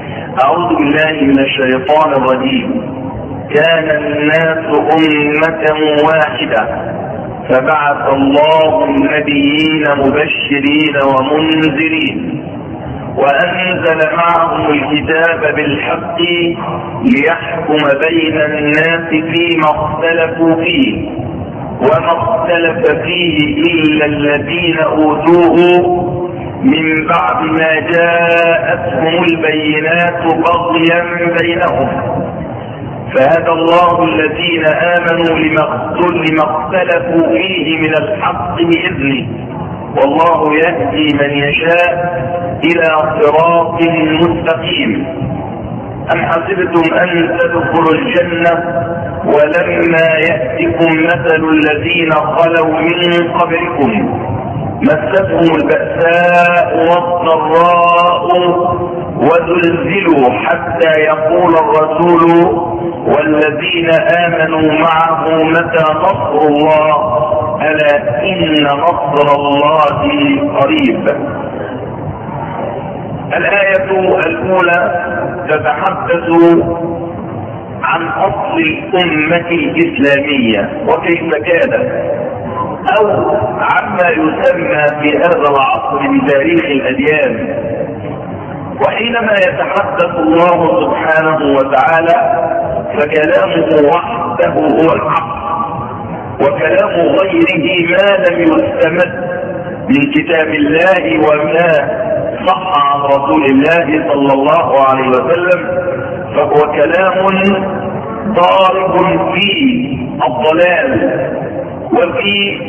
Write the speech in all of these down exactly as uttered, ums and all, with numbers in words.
أعوذ بالله من الشيطان الرجيم. كان الناس أمة واحدة فبعث الله النبيين مبشرين ومنذرين وأنزل معهم الكتاب بالحق ليحكم بين الناس فيما اختلفوا فيه وما اختلف فيه إلا الذين أوتوه من بعد ما جاءتهم البينات بغيا بينهم فهدى الله الذين آمنوا لما اختلفوا فيه من الحق بإذنه والله يهدي من يشاء إلى صراط مستقيم. أم حسبتم أن تدخلوا الجنة ولما يأتكم مثل الذين خلوا من قبلكم مستهم البأساء والضراء وزلزلوا حتى يقول الرسول والذين آمنوا معه متى نصر الله ألا إن نصر الله قريب. الآية الأولى تتحدث عن أصل الأمة الإسلامية وكيف كانت أو عما يسمى في هذا العصر بتاريخ الأديان. وحينما يتحدث الله سبحانه وتعالى فكلامه وحده هو الحق وكلام غيره ما لم يستمد من كتاب الله وما صح عن رسول الله صلى الله عليه وسلم فهو كلام ضارب في الضلال وفي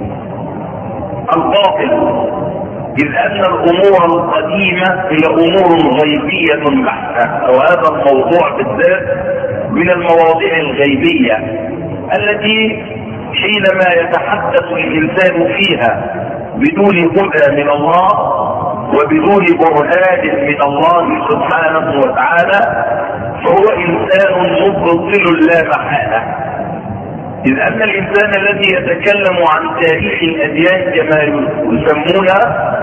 الباطل، إذ أن الأمور القديمة هي أمور غيبية بحتة، وهذا الموضوع بالذات من المواضيع الغيبية التي حينما يتحدث الإنسان فيها بدون هدى من الله وبدون برهان من الله سبحانه وتعالى فهو إنسان مبطل لا محالة. إذ أن الإنسان الذي يتكلم عن تاريخ الأديان كما يسمونها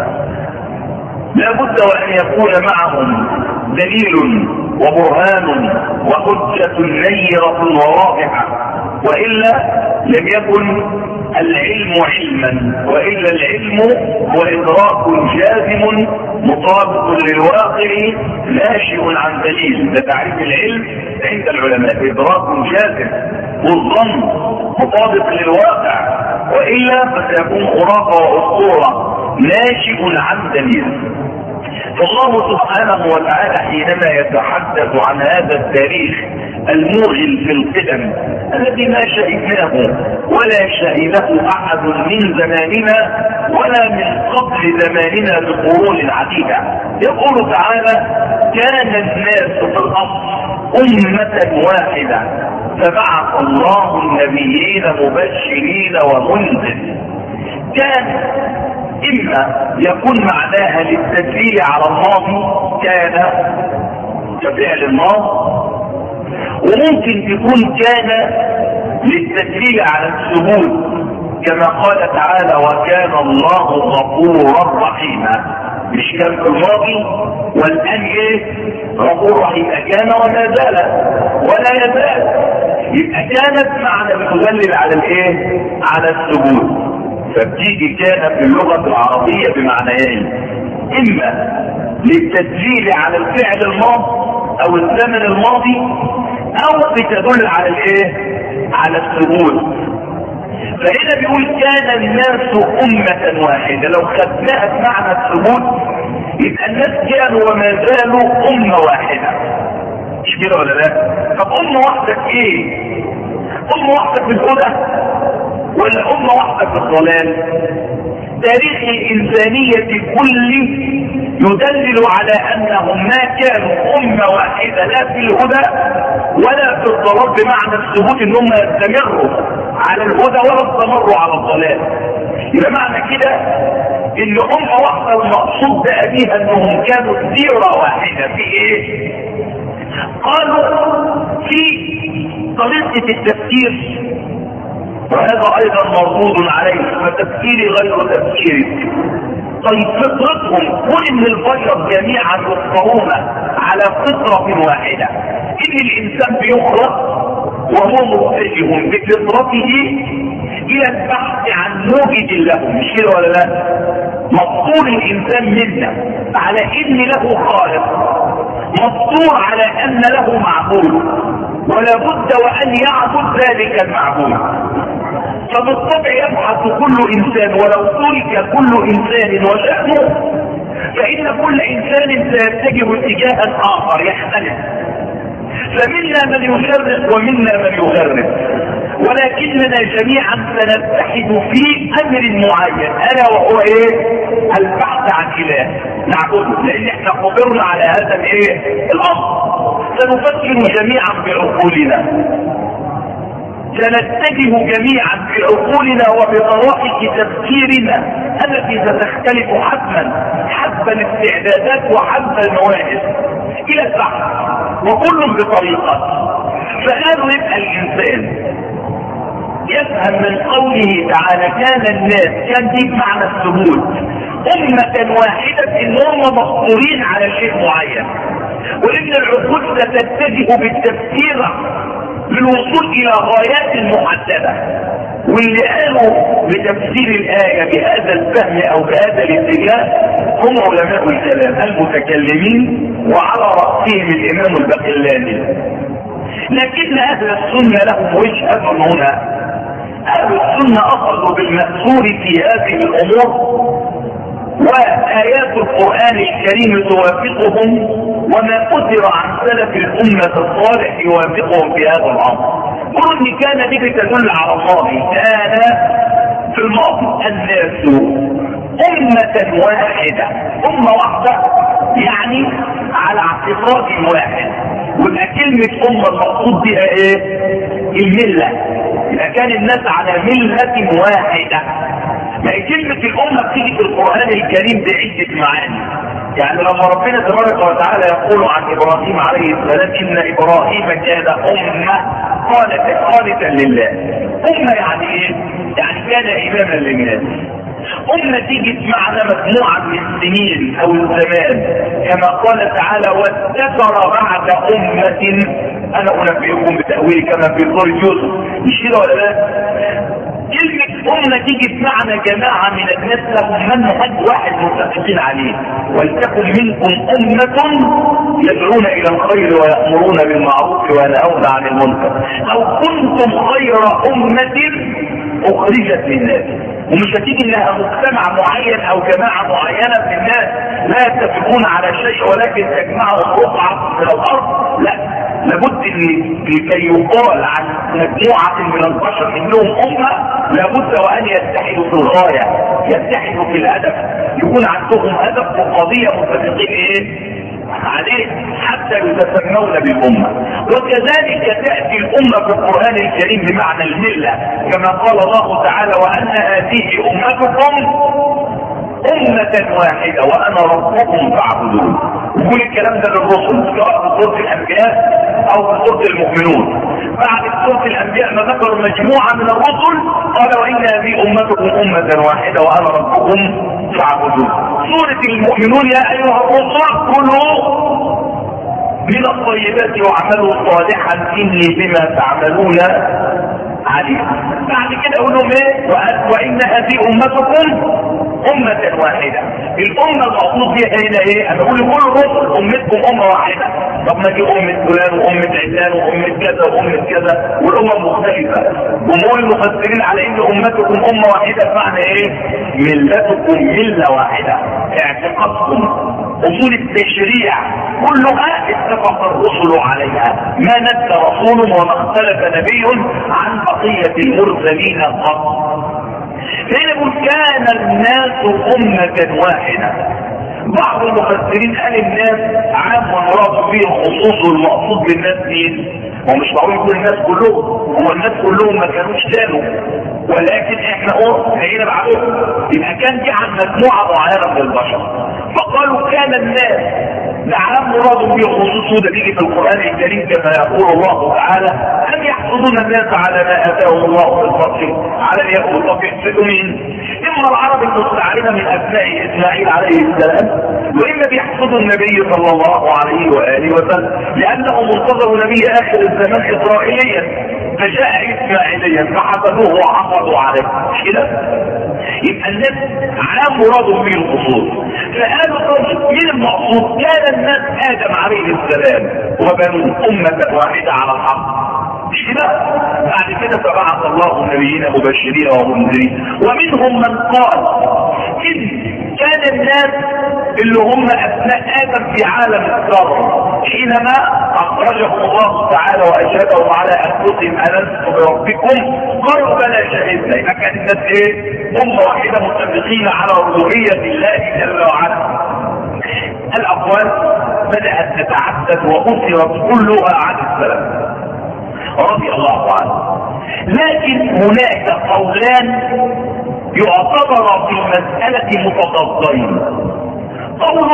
لابد وأن يكون معهم دليل وبرهان وحجة نيرة وواضحة، وإلا لم يكن العلم علما، وإلا العلم هو إدراك جازم مطابق للواقع ناشئ عن دليل. ده تعريف العلم عند العلماء، إدراك جازم والظن مطابق للواقع، وإلا فسيكون خرافة وأسطورة ناشئ عن دليل. فالله سبحانه وتعالى حينما يتحدث عن هذا التاريخ الموغل في القدم الذي ما شهدناه ولا شهده احد من زماننا ولا من قبل زماننا بقرون عديده، يقول تعالى: كان الناس في الاصل امه واحده فبعث الله النبيين مبشرين ومنذرين. كان إما يكون معناها للتدليل على الماضي كان كفعل الماضي، وممكن تكون كان للتدليل على الثبوت كما قال تعالى: وكان الله غفورا رحيما. مش كان في الماضي والآن ايه؟ غفور رحيم. كان وما زال ولا يزال، يبقى كانت معنى بتدلل على الايه؟ على الثبوت. فبتيجي كان في اللغة العربية بمعنيين: إما للتدليل على الفعل الماضي أو الزمن الماضي، أو بتدل على الإيه؟ على الثبوت. فهنا بيقول كان الناس أمة واحدة، لو خدناها بمعنى الثبوت يبقى الناس كانوا وما زالوا أمة واحدة. مش كده ولا لا؟ طب أمة واحدة في إيه؟ أمة واحدة في الهدى ولا أمة واحدة في الضلال؟ تاريخ الإنسانية كله يدلل على أنهم ما كانوا أمة واحدة لا في الهدى ولا في الضلال، بمعنى الثبوت أنهم يستمروا على الهدى ولا استمروا على الضلال. يبقى معنى كده ان أمة واحدة المقصود بها أنهم كانوا سيرة واحدة في إيه؟ قالوا في طريقة التفكير، وهذا ايضا مردود عليه، فتفكيري غير تفكيرك. طيب فطرتهم كل من البشر جميعا يفطرون على على فطرة واحدة، ان الانسان بيخلق وهو متجه بفطرته الى البحث عن موجد له، مش كده ولا لا؟ مفطور الانسان منا على ان له خالق، مفطور على ان له معبود، ولا بد وان يعبد ذلك المعبود. فبالطبع يبحث كل انسان ولو ترك كل انسان وشأنه، فان كل انسان سيتجه اتجاها اخر يختلف، فمنا من يشرق ومنا من يغرب، ولكننا جميعا سنتحد في امر معين، الا وهو ايه؟ البحث عن اله نعبده، لان احنا قدرنا على هذا الايه؟ الامر. سنفكر جميعا بعقولنا، سنتجه جميعا بعقولنا وبطرائق تفكيرنا التي ستختلف حتما حسب الاستعدادات وحسب المواهب الى البحث، وكل بطريقه. فقالوا يبقى الانسان يفهم من قوله تعالى كان الناس، كان دي بمعنى الثبوت، أمة واحدة، إن هم مفطورين على شيء معين، وإن العقول ستتجه بالتفكير للوصول إلى غايات محددة. واللي قالوا بتفسير الآية بهذا الفهم أو بهذا الاتجاه هم علماء الكلام المتكلمين، وعلى رأسهم الإمام الباقلاني. لكن أهل السنة لهم وجهة هنا. أهل السنة أخذوا بالمأثور في هذه الأمور، وآيات القرآن الكريم توافقهم، وما أثر عن سلف الأمة الصالح يوافقهم في هذا الأمر. قلوا إن كان دي تدل على الله، كان في الماضي الناس أمة واحدة، أمة واحدة يعني على اعتقاد واحد. ويبقى كلمة أمة المقصود بها إيه؟ الملة. يبقى كان الناس على ملة واحدة. يعني كلمة الأمة بتيجي في القرآن الكريم بعدة معاني. يعني لما ربنا تبارك وتعالى يقول عن إبراهيم عليه السلام إن إبراهيم كان أمة قانتا قانتا لله. أمة يعني إيه؟ يعني كان إماما للناس. أمة تيجي بمعنى مجموعة من السنين أو الزمان، كما قال تعالى وادكر بعد أمة أنا أنبئكم بتأويل كما في سورة يوسف. مش كده ولا لا؟ كلمة أمة تيجي بمعنى جماعة من الناس لهم منهج واحد متفقين عليه. ولتكن منكم أمة يدعون إلى الخير ويأمرون بالمعروف وينهون عن المنكر. أو كنتم خير أمة أخرجت للناس. ومش هتيجي انها مجتمع معين او جماعة معينة من الناس لا يتفقون على شيء ولكن تجمعهم رقعة من الارض. لا، لابد ان لكي يقال عن مجموعة من البشر انهم امة لابد وان يتحدوا في الغاية، يتحدوا في الهدف، يكون عندهم هدف وقضية متفقين ايه عليه حتى يتسمون بالأمة. وكذلك تأتي الأمة في القرآن الكريم بمعنى الملة، كما قال الله تعالى وأن هذه أمتكم أمة واحدة وأنا ربكم فاعبدون. يقول الكلام ده للرسل سواء في سورة الأنبياء أو في سورة المؤمنون. بعد سورة الأنبياء ما ذكر مجموعة من الرسل قال وإن هذه أمتكم أمة واحدة وأنا ربكم فاعبدون. سورة المؤمنون يا أيها الرسل كلوا من الطيبات واعملوا صالحا إني بما تعملون عليم. بعد كده أقول لهم إيه؟ وإن هذه أمتكم أمة واحدة. الأمة المقصود بها هنا إيه؟ أنا بقول لكل الرسل أمتكم أمة واحدة. طب ما دي أمة فلان وأمة علان وأمة كذا وأمة كذا والأمم مختلفة. جمهور المفسرين على إن أمتكم أمة واحدة بمعنى إيه؟ ملتكم ملة واحدة. اعتقادكم أصول التشريع كلها اتفق الرسل عليها، ما ندى رسول وما اختلف نبي عن بقية المرسلين قط. هنا يقول كان الناس أمة واحدة. بعض المفسرين قال الناس عام ومراد فيه الخصوص والمقصود بالناس مين؟ ومش معقول يكون الناس كلهم، هو الناس كلهم ما كانوش كانوا، ولكن احنا قلنا هنا بعدهم يبقى كان دي عن مجموعة معينة من البشر. فقالوا كان الناس ده عام مراد فيه الخصوص، وده بيجي في القرآن الكريم كما يقول الله تعالى ام يحسدون الناس على ما اتاهم الله في الفضل على اليهود وبيحسدوا مين؟ اما العرب المستعربه من ابناء اسماعيل عليه السلام، واما بيحسدوا النبي صلى الله عليه واله وسلم لانه منتظر نبي اخر الزمان اسرائيليا فجاء اسماعيليا فحسدوه وعقدوا عليه كده. يبقى الناس على مرادهم به القصور. فقالوا طيب مين المقصود؟ كان الناس ادم عليه السلام وبنوه امه واحده على الحق مش كده؟ بعد كده فبعث الله النبيين مبشرين ومنذرين، ومنهم من قال ان كان الناس اللي هم ابناء ادم في عالم الذر حينما اخرجهم الله تعالى واشهدهم على انفسهم الست بربكم قالوا بلى شهدنا. يبقى كان الناس ايه؟ امه واحده متفقين على ربوبيه الله جل وعلا. الاقوال بدات تتعدد واثرت كلها عن السلف رضي الله عنه، لكن هناك قولان يعتبر في المسألة متضادين. قول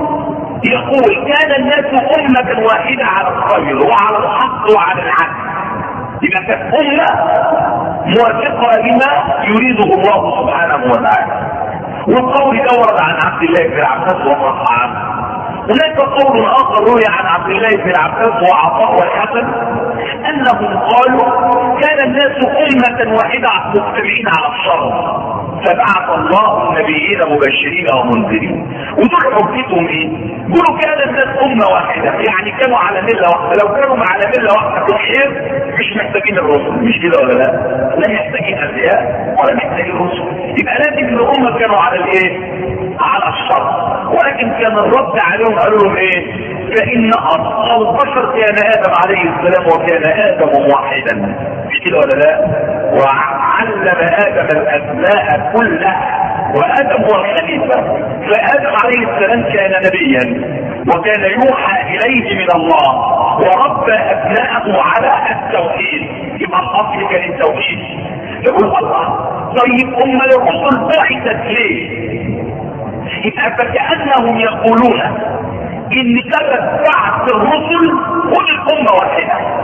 يقول كان الناس أمة واحدة على الخير وعلى الحق وعلى العدل، إذا كانت أمة موافقة لما يريده الله سبحانه وتعالى. والقول ده ورد عن عبد الله بن عباس ومرفع عنه. هناك قول اخر روي عن عبد الله بن عباس وعطاء والحسن انهم قالوا كان الناس امه واحده مجتمعين على الشر فبعث الله النبيين مبشرين ومنذرين. ودول حجتهم ايه؟ يقولوا كان الناس امه واحده، يعني كانوا على مله واحده. لو كانوا على مله واحده في الخير مش محتاجين الرسل، مش كده ولا لا؟ لا محتاجين انبياء ولا محتاجين رسل. يبقى لازم الامه كانوا على الايه؟ على الشر. ولكن كان الرد عليهم قالوا لهم ايه؟ فان اصل البشر كان ادم عليه السلام وكان ادم واحدا، مش كده ولا لا؟ وعلم ادم الاسماء كلها وادم هو الخليفه. فادم عليه السلام كان نبيا وكان يوحى اليه من الله وربى ابناءه على التوحيد. يبقى الاصل كان التوحيد. يقول الله طيب ام الرسل بعثت ليه؟ يبقى فكأنهم يقولون ان سبب بعث الرسل هو الامه واحده.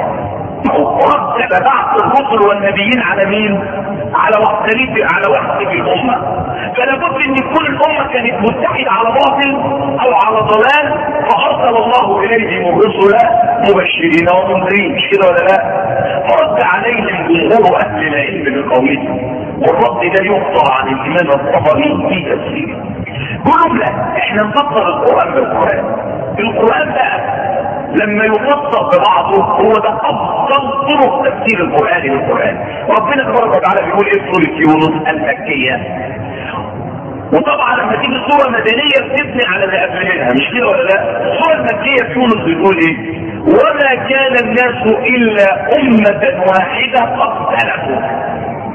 رتب بعث الرسل والنبيين على مين؟ على وحدانيه على وحده الامه. فلا بد ان تكون الامه كانت متحده على باطل او على ضلال فارسل الله اليهم الرسل مبشرين ومنذرين، مش كده ولا لا؟ فرد عليهم جمهور اهل العلم بقولهم، والرد ده يقطع عن الامام الطبري في تفسيره. قولوا لا احنا نفسر القران بالقران. القران بقى لما يفسر ببعضه هو ده افضل طرق تفسير القران بالقران. ربنا تبارك وتعالى بيقول ايه في سوره يونس المكيه؟ وطبعا لما تيجي الصوره مدنيه بتبني على اللي قبلها، مش كده ولا لا؟ الصوره المكيه في يونس بتقول ايه؟ وما كان الناس الا امه واحده فاختلفوا.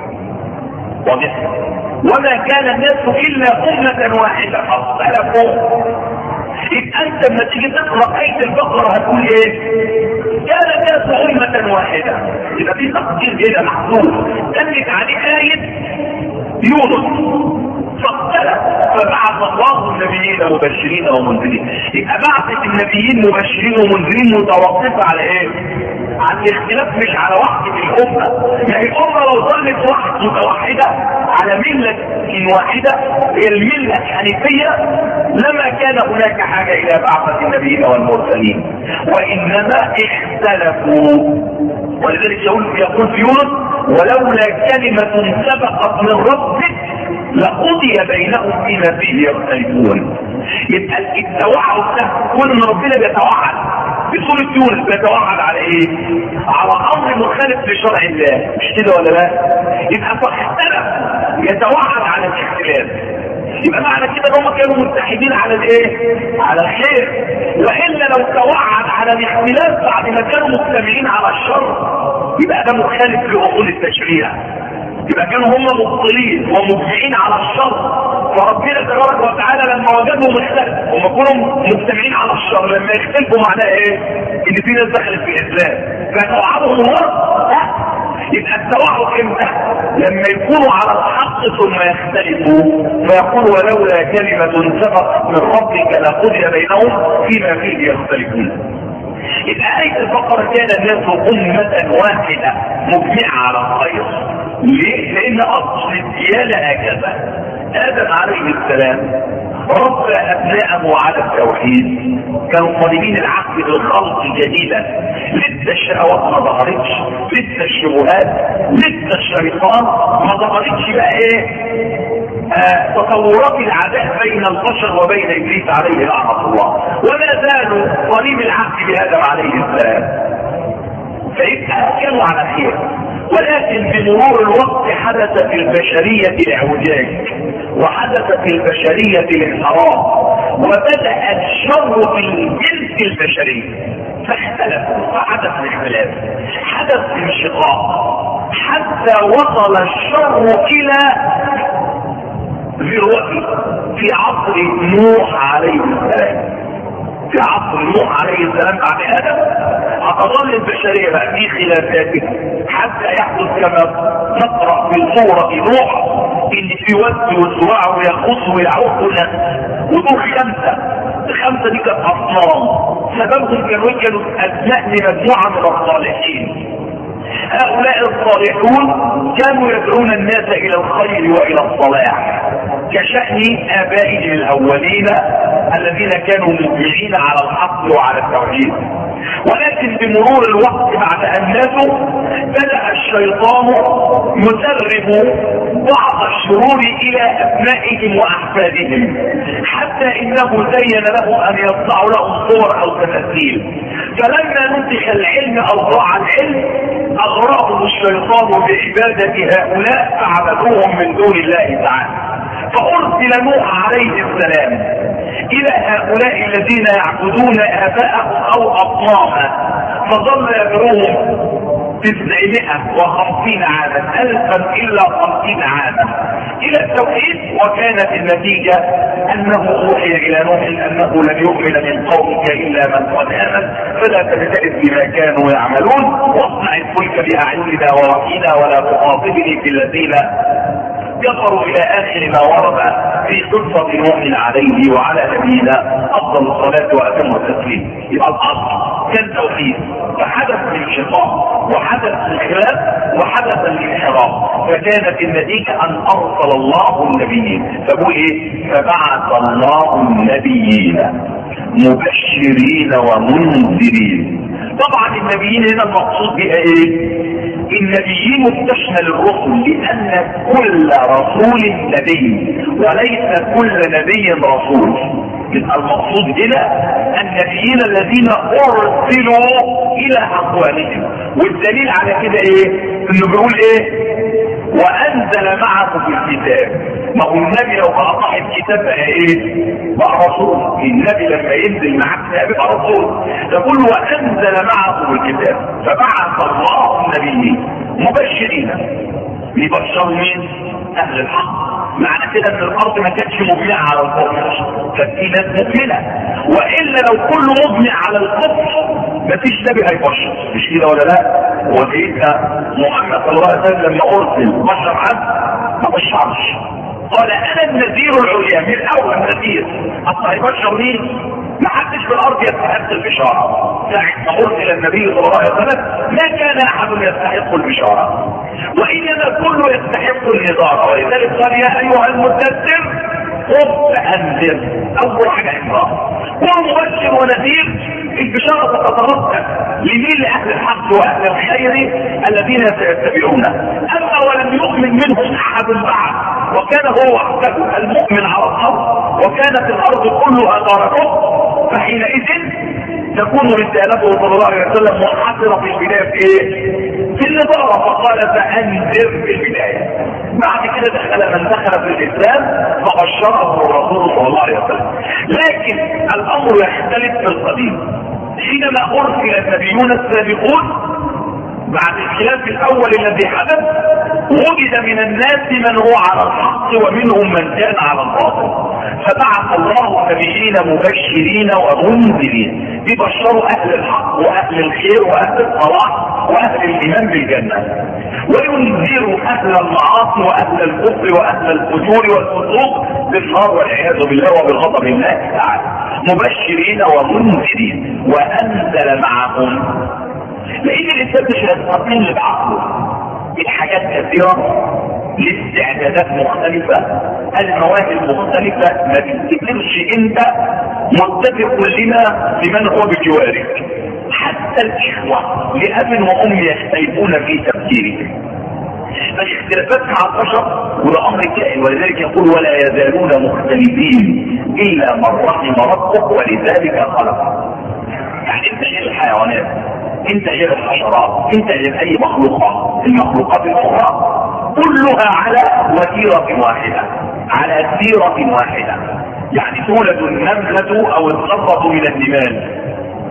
واضح؟ وما كان الناس الا امه واحده فاختلفوا. يبقى انت لما تيجي تقرا ايه البقره هتقول ايه؟ كان الناس امه واحده. يبقى في تقدير كده محدود دلت عليه ايه يونس فاختلف فبعث الله النبيين مبشرين ومنذرين. يبقى بعثة النبيين مبشرين ومنذرين متوقفة على ايه؟ على الاختلاف مش على وحدة الامة. يعني الامة لو ظلت واحد متوحدة على ملة واحدة هي الملة الحنيفية لما كان هناك حاجة الى بعثة النبيين والمرسلين، وانما اختلفوا. ولذلك يقول يقول في يونس ولولا كلمة سبقت من ربك لقضي بينهم فيما فيه يختلفون. يبقى التوعد ده كل ان ربنا بيتوعد في سورة يونس بيتوعد على ايه؟ على امر مخالف لشرع الله، مش كده ولا لا؟ يبقى فاختلف يتوعد على الاختلاف. يبقى معنى كده ان هم كانوا متحدين على الايه؟ على الخير. والا لو توعد على الاختلاف بعد ما كانوا مجتمعين على الشر يبقى ده مخالف لاصول التشريع. يبقى كانوا هم مبطلين ومجمعين على الشر. فربنا تبارك وتعالى لما وجدهم اختلفوا هم كانوا مجتمعين على الشر، لما يختلفوا معناه ايه؟ ان في ناس دخلت في الاسلام فتوعدهم الله. يبقى التوعد امتى؟ لما يكونوا على الحق ثم يختلفوا فيقول ولولا كلمة سبقت من ربك لقضي بينهم فيما فيه يختلفون. يبقى آية البقرة كان الناس أمة واحدة مجمعة على الخير. ليه؟ لأن أصل الديانة هكذا. آدم عليه السلام ربى أبناءه على التوحيد، كانوا طالبين العهد بالخلق جديدا، لسه الشهوات ما ظهرتش، لسه الشبهات، لسه الشيطان ما ظهرتش بقى ايه آه تطورات العداء بين البشر وبين ابليس عليه لعنة الله، وما زالوا طالب العهد بآدم عليه السلام، فيبقى كانوا على خير. ولكن بمرور الوقت حدث في البشرية الاعوجاج، وحدث في البشرية الانحراف، وبدأ الشر في الجنس البشري، فاختلفوا فحدث الاختلاف، حدث انشقاق، حتى وصل الشر الى ذروته في عصر نوح عليه السلام. في عصر نوح عليه السلام بعد ادم هتظل البشريه بقى في خلافات حتى يحدث كما نقرا في سوره نوح ان في ود وسواع ويخص ويعوق ودول خمسه. الخمسه دي كانت اصنام، سببهم كانوا كانوا ابناء لمجموعه من الصالحين. هؤلاء الصالحون كانوا يدعون الناس الى الخير والى الصلاح، كشأن آبائهم الأولين الذين كانوا مجمعين على الحق وعلى التوحيد. ولكن بمرور الوقت بعد أن ماتوا بدأ الشيطان يسرب بعض الشرور إلى أبنائهم وأحفادهم، حتى إنه زين لهم أن يصنعوا لهم صور أو تماثيل. فلما نسخ العلم أو ضاع العلم أغراهم الشيطان بعبادة هؤلاء فعبدوهم من دون الله تعالى. فأرسل نوح عليه السلام إلى هؤلاء الذين يعبدون آباءهم أو أصنامهم، فظل يدعوهم تسعمائة وخمسين عاما، ألفا إلا خمسين عاما إلى التوحيد. وكانت النتيجة أنه أوحي إلى نوح أنه لن يؤمن من قومك إلا من قد آمن، فلا تبتئس بما كانوا يعملون، واصنع الفلك بأعيننا ووحينا ولا تخاطبني في الذين كفروا الى اخر ما ورد في قصة نوح عليه وعلى نبينا افضل الصلاة واتم التسليم. يبقى الاصل كان توحيد، فحدث الانشقاق وحدث الخلاف وحدث الانحراف، فكانت النتيجة ان ارسل الله النبيين. فبقول ايه؟ فبعث الله النبيين مبشرين ومنذرين. طبعا النبيين هنا المقصود بها ايه؟ النبيين تشمل الرسل، لان كل رسول نبي وليس كل نبي رسول. يبقى المقصود هنا النبيين الذين ارسلوا الى اقوامهم. والدليل على كده ايه؟ انه بيقول ايه؟ وانزل معه في الكتاب. ما هو النبي لو بقى صاحب كتاب بقى ايه؟ بقى رسول. النبي لما ينزل معاه كتاب يبقى رسول. يقول وانزل معه في الكتاب، فبعث الله النبيين مبشرين. يبشر مين؟ اهل الحق. معنى كده ان الارض ما كانتش مبنيه على الكفر، كانت في ناس مؤمنه، والا لو كله مبني على الكفر مفيش نبي هيبشر. مش كده ولا لا؟ وسيدنا محمد صلى الله عليه وسلم لما ارسل بشر عبد ما بشرش، قال انا النذير العليا، من اول نذير. اصل هيبشر مين؟ ما حدش في الارض يستحق البشاره. ساعه ما ارسل النبي صلى الله عليه وسلم ما كان احد يستحق البشاره، وانما كله يستحق النذار. ولذلك قال يا ايها المدثر قم فانذر. اول حاجه انذار، ومبشر ونذير. البشاره تترتب لمين؟ لاهل الحق واهل الخير الذين سيتبعونه. اما ولم يؤمن منهم احد بعد وكان هو وحده المؤمن على الارض وكانت الارض كلها دارته، فحينئذ تكون رسالته صلى الله عليه وسلم منحصره في البدايه في ايه؟ في النظاره. فقال فانذر في البدايه. بعد كده دخل من دخل في الاسلام فبشره الرسول صلى الله عليه وسلم. لكن الامر يختلف في القديم. حينما ارسل النبيون السابقون بعد الخلاف الاول الذي حدث وجد من الناس من هو على الحق ومنهم من كان على الباطل، فبعث الله نبيين مبشرين ومنذرين يبشروا اهل الحق واهل الخير واهل الصلاح واهل الايمان بالجنه، وينذروا اهل المعاصي واهل الكفر واهل الفجور والفسوق بالنار والعياذ بالله وبغضب الله تعالى. مبشرين ومنذرين وانزل وانزل معهم، لان الانسان مش هيستقل بعقله. الحاجات كثيره، الاستعدادات مختلفه، المواهب مختلفه، ما تفتكرش انت متفق لنا لمن هو بجوارك. حتى الاخوه لاب وام يختلفون في تفكيرهم. فالاختلافات مع البشر وده امر كائن، ولذلك يقول ولا يزالون مختلفين الا من رحم ربك ولذلك خلق. يعني انت غير الحيوانات، انت غير الحشرات، انت غير اي مخلوقات. المخلوقات الاخرى كلها على وتيره واحده، على سيره واحده. يعني تولد النمله او الذره من النمال،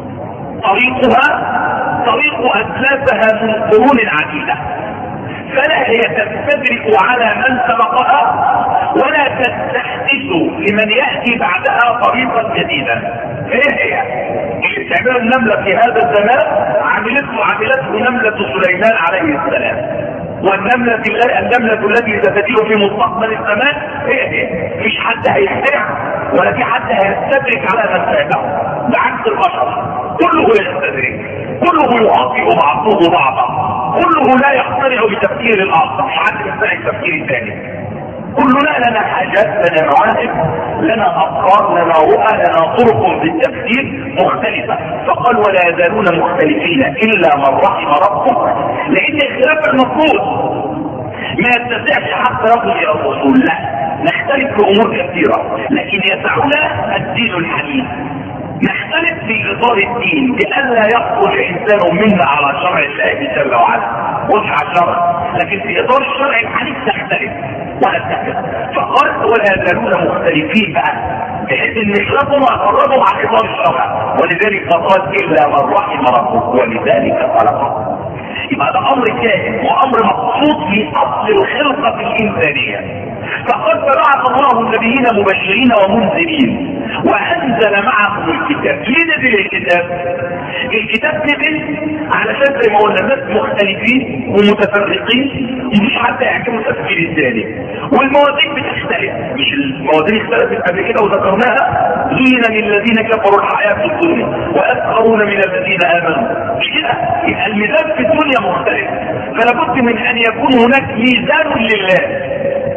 طريقها طريق اسلافها من قرون عديده، فلا هي تستدرك على من سبقها ولا تستحدث لمن ياتي بعدها طريقا جديدا. ايه هي اللي بتعمله النمله في هذا الزمان؟ عملته عملته نمله سليمان عليه السلام. والنمله النمله التي ستجيء في مستقبل الزمان هي هي مش حد هيخترع ولا في حد هيستدرك على من سبقه، بعكس البشر كله يستدرك، كله يعطي بعضه بعضا، كله لا يقتنع بتفكير الاخر، مش حد يقتنع بتفكير الثاني. كلنا لنا حاجات، لنا مواهب، لنا افكار، لنا رؤى، لنا طرق في التفكير مختلفه. فقال ولا يزالون مختلفين الا من رحم ربك، لان اختلاف المفروض ما يستطيعش حتى رجل الى الرسول، لا نختلف في امور كثيره، لكن يسعنا الدين الحنيف. نختلف في اطار الدين لئلا يخرج انسان منا على شرع الله جل وعلا، مش على الشرع، لكن في اطار الشرع الحنيف تختلف ونتفق. فقال ولا يزالون مختلفين بقى، بحيث ان خلافهم اقربوا على اطار الشرع، ولذلك قال الا من رحم ربك ولذلك خلقه. يبقى ده امر كائن وامر مقصود في اصل الخلقه الانسانيه. فقد بعث الله النبيين مبشرين ومنذرين وانزل معهم الكتاب. ليه نزل الكتاب؟ الكتاب نزل علشان زي ما قلنا ناس مختلفين ومتفرقين، مش حتى يعجبوا تفكير الثاني، والموازين بتختلف. مش الموازين اختلفت قبل كده وذكرناها، زين للذين كفروا الحياه في الدنيا واسخرون من الذين امنوا. مش كده؟ يبقى الميزان في الدنيا مختلف، فلا بد من ان يكون هناك ميزان لله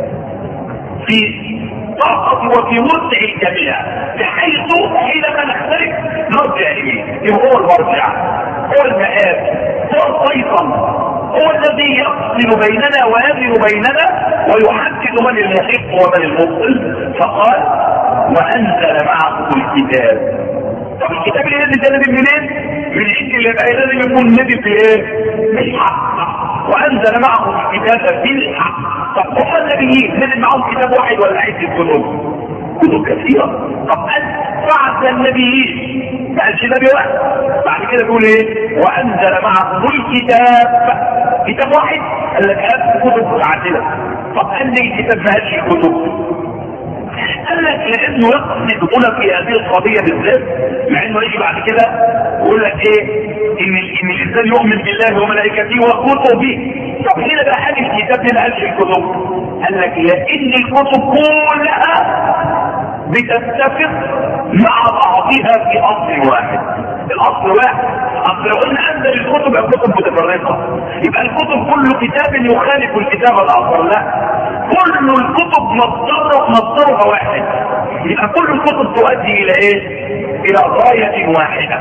في طاقة وفي وسع الجميع، بحيث حينما نختلف نرجع اليه. هو المرجع، هو المآب، هو الفيصل، هو الذي يفصل بيننا ويزن بيننا ويحدد من المحق ومن المبطل. فقال وانزل معه الكتاب. طب الكتاب اللي نزل ده نزل منين؟ من عند اللي بقى لازم يكون نزل في ايه؟ بالحق. وانزل معه الكتاب بالحق. طب هم النبيين نزل معهم كتاب واحد ولا عدة كتب؟ كتب كثيرة. طب بعث النبيين ما قالش نبي واحد، بعد كده بيقول ايه؟ وانزل معهم الكتاب، كتاب واحد قال لك هات كتب متعددة. طب ان الكتاب ما قالش كتب؟ قال لك لانه يقصد هنا في هذه القضيه بالذات، مع انه يجي بعد كده يقول لك ايه؟ ان ان الانسان يؤمن بالله وملائكته وكتبه. طب هنا بقى هل الكتاب ما قالش الكتب؟ قال لك لان الكتب كلها بتتفق مع بعضها في اصل واحد. الاصل واحد، اصل لو قلنا انزل الكتب الكتب متفرقه، يبقى الكتب كل كتاب يخالف الكتاب الاخر. لا، كل الكتب مصدرها مصدرها واحد، يبقى كل الكتب تؤدي الى ايه؟ الى غايه واحده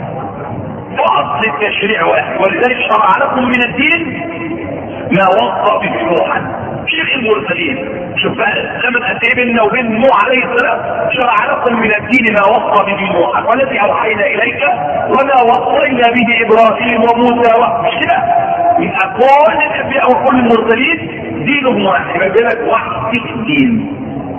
واصل التشريع واحد. ولذلك شرع لكم من الدين ما وصى به نوحا. شيخ المرسلين، شوف بقى زمن قد ايه بيننا وبين نوح عليه السلام. شرع لكم من الدين ما وصى به نوحا والذي اوحينا اليك وما وصينا به ابراهيم وموسى. مش كده؟ يبقى كل الانبياء وكل المرسلين دينهم واحد، يبقى لك واحد في الدين.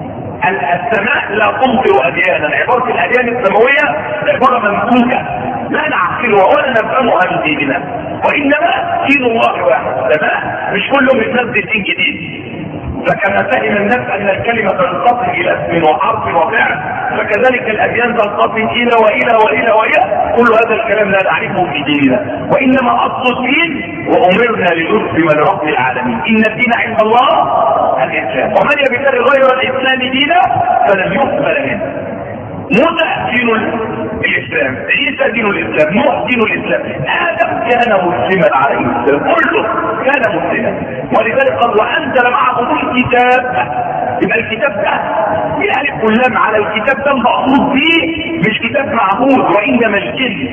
السماء لا تمطر اديانا، عباره الاديان السماويه عباره ممسوكه لا نعقلها ولا نفهمها من ديننا، وانما دين الله واحد. السماء مش كلهم يتنزل دين جديد. فكما فهم الناس ان الكلمه تنقسم الى اسم وحرف وفعل، فكذلك الاديان تنقسم الى والى والى والى. كل هذا الكلام لا نعرفه في ديننا، وانما اصل الدين وامرنا لنسلم لرب العالمين. ان الدين عند الله الاسلام، ومن يبتغي غير الاسلام دينا فلن يقبل منه. موسى دين الاسلام، عيسى دين الاسلام، نوح دين الاسلام، ادم كان مسلما عليه السلام، كله كان مسلما. ولذلك قال وانزل معهم الكتاب. يبقى الكتاب ده الالف واللام على الكتاب ده المقصود فيه مش كتاب معبود، وانما الجنس،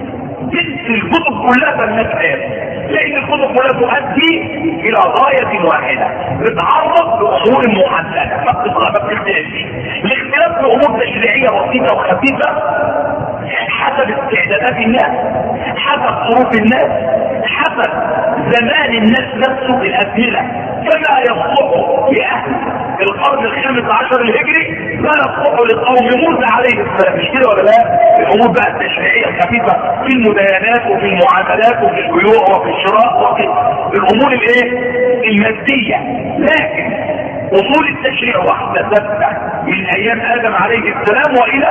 جنس الكتب كلها بالنسبه، لان الكتب كلها تؤدي الى غايه واحده، بتعرض لامور محدده ما بتختلفش. الاختلاف في امور تشريعيه بسيطه وخفيفه حسب استعدادات الناس، حسب ظروف الناس، حسب زمان الناس نفسه في الازمنه، كما يصلح لاهل القرن الخامس عشر الهجري لا يصلح لقوم موسى عليه السلام. مش كده ولا لا؟ الامور بقى التشريعيه الخفيفه في المداينات وفي المعاملات وفي البيوع وفي الشراء وفي الامور الايه الماديه، لكن اصول التشريع واحده ثابته من ايام ادم عليه السلام والى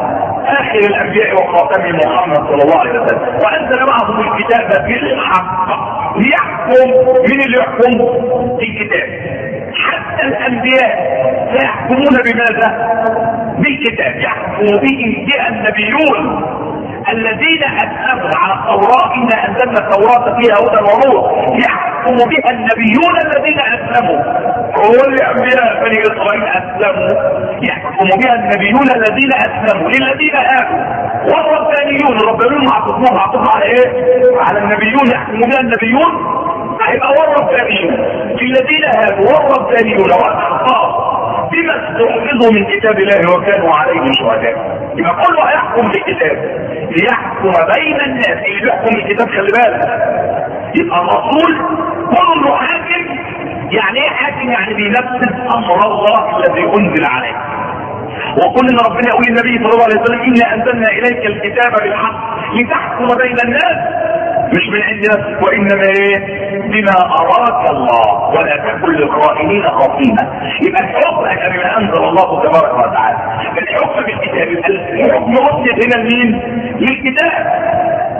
اخر الانبياء وخاتم محمد صلى الله عليه وسلم. وانزل معهم الكتاب بالحق ليحكم. من اللي يحكم؟ الكتاب. حتى الانبياء سيحكمون بماذا؟ بالكتاب، يحكم به النبيون الذين اسلموا على التوراة. إنا أنزلنا التوراة فيها هدى ونور، يحكم بها النبيون الذين اسلموا. هو الانبياء بني اسرائيل اسلموا، يحكم بها النبيون الذين اسلموا للذين امنوا، والربانيون. الربانيون معطوفون معطوف على ايه؟ على النبيون، يحكم بها النبيون هيبقى والربانيون الذين امنوا والربانيون والاحبار بما استحفظوا من كتاب الله وكانوا عليه شهداء. يبقى كله هيحكم بالكتاب ليحكم بين الناس. اللي بيحكم الكتاب خلي بالك يبقى الرسول كله حاكم. يعني ايه حاكم؟ يعني بينفذ امر الله الذي انزل عليه. وقل ان ربنا يقول للنبي صلى الله عليه وسلم انا انزلنا اليك الكتاب بالحق لتحكم بين الناس، مش من عند نفسك، وانما ايه؟ بما اراك الله ولا تكن للخائنين خصيما. يبقى الحكم بما انزل الله تبارك وتعالى، الحكم بالكتاب. الحكم وصل هنا لمين؟ للكتاب.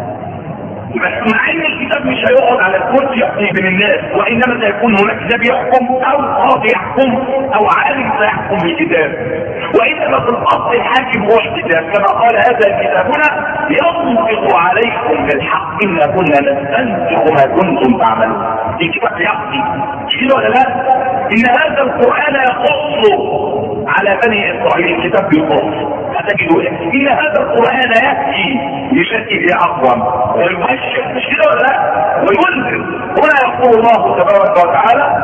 بس مع ان الكتاب مش هيقعد على الكرسي يحكم بين الناس، وانما سيكون هناك كتاب يحكم او قاضي يحكم او عالم سيحكم بالكتاب. وانما في الاصل الحاكم هو الكتاب، كما قال هذا كتابنا ينطق عليكم بالحق انا كنا نستنسخ ما كنتم تعملون. الكتاب يقضي، مش ولا لا؟ ان هذا القران يقص على بني اسرائيل، الكتاب يقص. هتجدوا ان هذا القران ياتي لشكل اقوم ويبشر، مش كده ولا لا؟ وينذر. هنا يقول الله تبارك وتعالى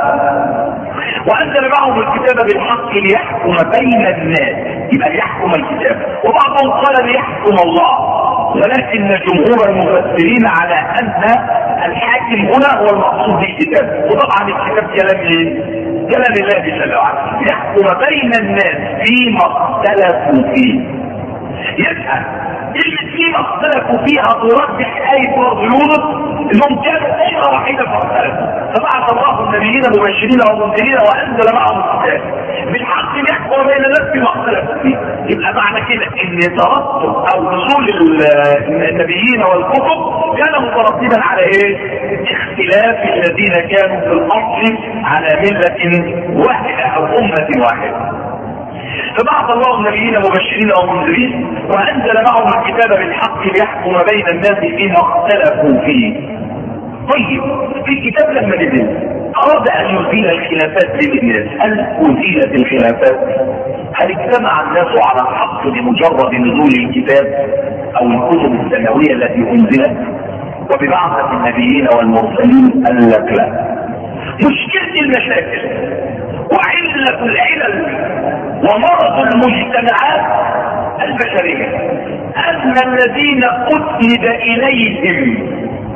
وانزل معهم الكتاب بالحق ليحكم بين الناس. يبقى ليحكم الكتاب، وبعضهم قال ليحكم الله، ولكن جمهور المفسرين على ان الحاكم هنا هو المقصود بالكتاب. وطبعا الكتاب كلام ايه؟ كلام الله جل وعلا. يحكم بين الناس فيما اختلفوا فيه. يسأل اللي فيما اختلفوا فيها ترجح آية يونس انهم كانوا أمة واحدة فاختلفوا، فبعث الله النبيين مبشرين ومنذرين وأنزل معهم الكتاب بالحق يحكم بين الناس فيما اختلفوا فيه. يبقى معنى كده ان ترتب او نزول النبيين والكتب كان مترتبا على ايه؟ اختلاف الذين كانوا في الأصل على ملة واحدة او أمة واحدة. فبعث الله النبيين مبشرين ومنذرين وانزل معهم الكتاب بالحق ليحكم بين الناس فيما اختلفوا فيه. طيب في الكتاب لما نزل اراد ان يزيل الخلافات بين الناس. هل ازيلت الخلافات؟ هل اجتمع الناس على الحق بمجرد نزول الكتاب او الكتب السماويه التي انزلت وببعثة النبيين والمرسلين؟ قال لك لا. مشكلة المشاكل وعلة العلل ومرض المجتمعات البشرية أن الذين أسند إليهم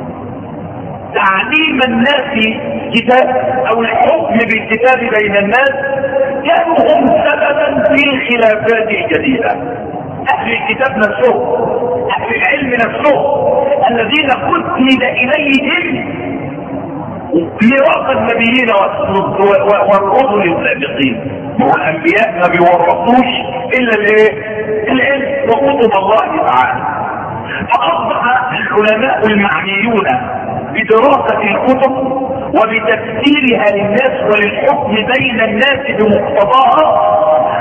تعليم الناس كتاب أو الحكم بالكتاب بين الناس كانوا هم سببا في الخلافات الجديدة. أهل الكتاب نفسهم، أهل العلم نفسهم الذين أسند إليهم ميراث النبيين والرسل السابقين. هو الانبياء ما بيورثوش الا الايه؟ العلم وكتب الله تعالى. فاصبح العلماء المعنيون بدراسه الكتب وبتفسيرها للناس وللحكم بين الناس بمقتضاها اصبح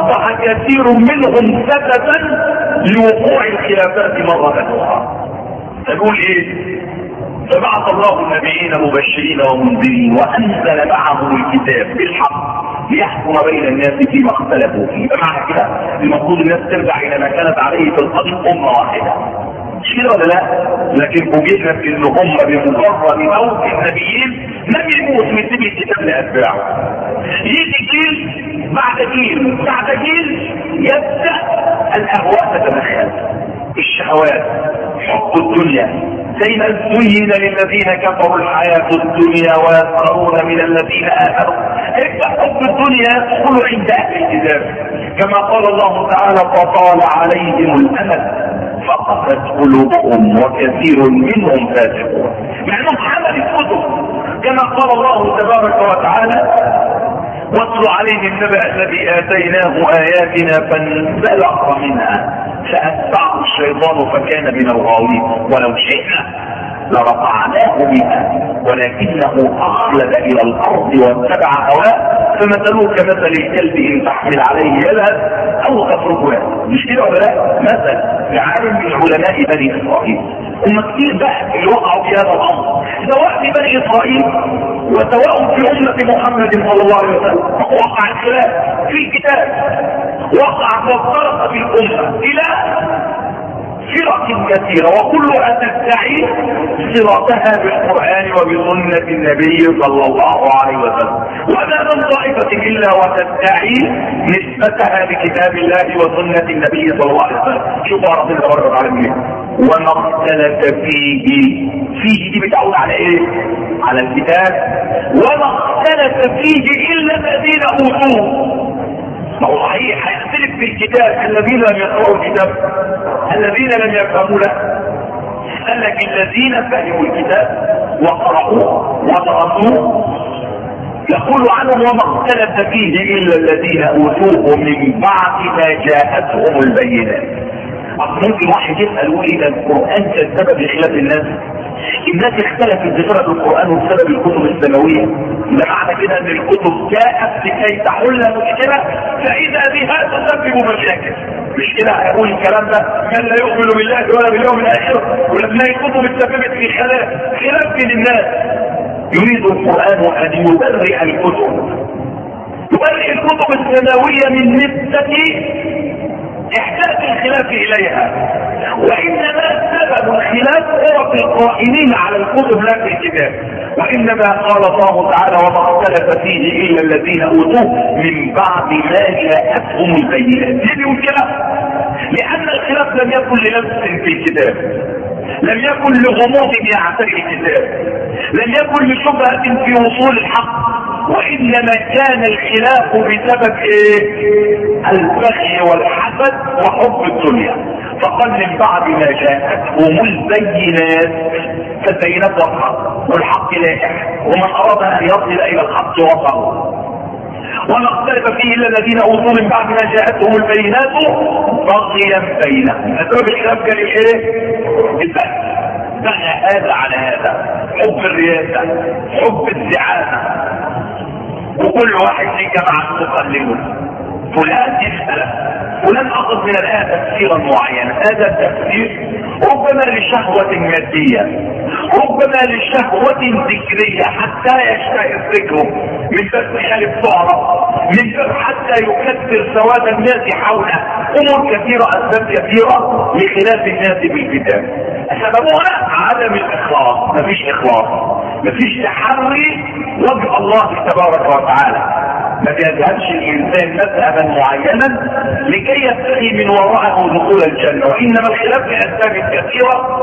فاصبح كثير منهم سببا لوقوع الخلافات مرة اخرى. تقول ايه؟ فبعث الله النبيين مبشرين ومنذرين وانزل معهم الكتاب بالحق ليحكم بين الناس فيما اختلفوا فيه. بمعنى كده المفروض الناس ترجع الى ما كانت عليه في القديم امه واحده. مش كده ولا لا؟ لكن فوجئنا بان هم بمجرد موت النبيين لم يموت ويسيب الكتاب لاتباعه. يجي جيل بعد جيل بعد جيل يبدا الاهواء تتدخل، الشهوات، حب الدنيا، زي ما زين للذين كفروا الحياة الدنيا ويسخرون من الذين آمنوا. حب الدنيا كله عند أهل الكتاب، كما قال الله تعالى فطال عليهم الأمل فقست قلوبهم وكثير منهم فاسقون. معناهم حمل الكتب كما قال الله تبارك وتعالى واتل عليهم النبأ الذي آتيناه آياتنا فانسلخ منها فأتبعه الشيطان فكان من الغاوين ولو شئنا لرفعناه بها ولكنه أخلد إلى الأرض واتبع هواه فمثله كمثل الكلب إن تحمل عليه يلهث أو تتركه. مش كده ولا لا؟ مثل لعالم من علماء بني إسرائيل. هم كتير بقى اللي وقعوا في هذا الأمر سواء في بني إسرائيل وسواء في أمة محمد صلى الله عليه وسلم. وقع الخلاف في الكتاب، وقع فافترق في الأمة إلى فرق كثيرة وكلها تدعي صلاتها بالقرآن وبسنة النبي صلى الله عليه وسلم، وما من طائفة إلا وتدعي نسبتها لكتاب الله وسنة النبي صلى الله عليه وسلم. شوفوا ربنا تبارك وتعالى وما اختلف فيه، فيه دي بتعود على ايه؟ على الكتاب. وما اختلف فيه إلا الذين أوتوه. ما هو صحيح هيختلف في الكتاب الذين لم يقرأوا الكتاب، الذين لم يفهموا له. قال لك الذين فهموا الكتاب وقرأوه ودرسوه يقول عنهم وما اختلف فيه إلا الذين أوتوه من بعد ما جاءتهم البينات. ممكن واحد يسأل يقول ايه ده القرآن كان سبب لخلاف الناس؟ الناس اختلفت بسبب القرآن وبسبب الكتب السماوية. ده معنى كده ان الكتب جاءت لكي تحل مشكلة فإذا بها تسبب مشاكل. مش كده هيقول الكلام ده من لا يؤمن بالله ولا باليوم الآخر ولما الكتب اتسببت في خلاف خلاف بين الناس. يريد القرآن أن يبرئ الكتب، يبرئ الكتب السماوية من نسبة احداث الخلاف اليها، وانما سبب الخلاف هو في القائمين على الكتب لا في الكتاب. وانما قال الله تعالى وما اختلف فيه الا الذين اوتوه من بعد ما جاءتهم البينات. دي مشكله لان الخلاف لم يكن لنفس في الكتاب، لم يكن لغموض يعتري الكتاب، لم يكن لشبهه في وصول الحق، وانما كان الخلاف بسبب ايه؟ البغي والحسد وحب الدنيا. فقال من بعد ما جاءتهم البينات، فالبينات واضحه والحق لاح، ومن اراد ان يصل الى الحق وصله. وما اختلف فيه الا الذين اوتوا من بعد ما جاءتهم البينات بغيا بينهم. اسباب الخلاف كان ايه؟ البغي، بغى هذا على هذا، حب الرياسه، حب الزعامه، وكل واحد في جماعة تقلبه. فلان يختلف، فلان أخذ من الآية تفسيرا معينا، هذا التفسير ربما لشهوة مادية، ربما لشهوة ذكرية حتى يشتهر ذكره من باب خالف صعرة، من باب حتى يكثر سواد الناس حوله. أمور كثيرة، أسباب كثيرة لخلاف الناس بالكتاب. سببها عدم الإخلاص، مفيش إخلاص، مفيش تحري وجه الله تبارك وتعالى. ما بيذهبش الانسان مذهبا معينا لكي يبتغي من وراءه دخول الجنه، وانما الخلاف لاسباب كثيره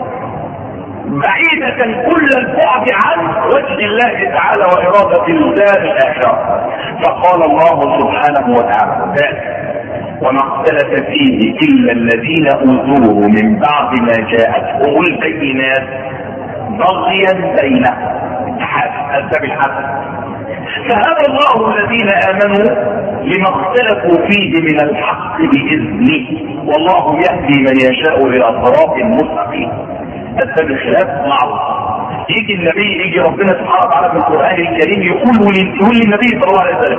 بعيده كل البعد عن وجه الله تعالى واراده الدار الاخره. فقال الله سبحانه وتعالى وما اختلف فيه الا الذين اوتوه من بعد ما جاءتهم البينات بغيا بينهم، اسباب الحسد. فهدى الله الذين امنوا لما اختلفوا فيه من الحق باذنه، والله يهدي من يشاء الى صراط مستقيم. اسباب الخلاف معروف. يجي النبي، يجي ربنا سبحانه وتعالى في القران الكريم يقول يقول للنبي صلى الله عليه وسلم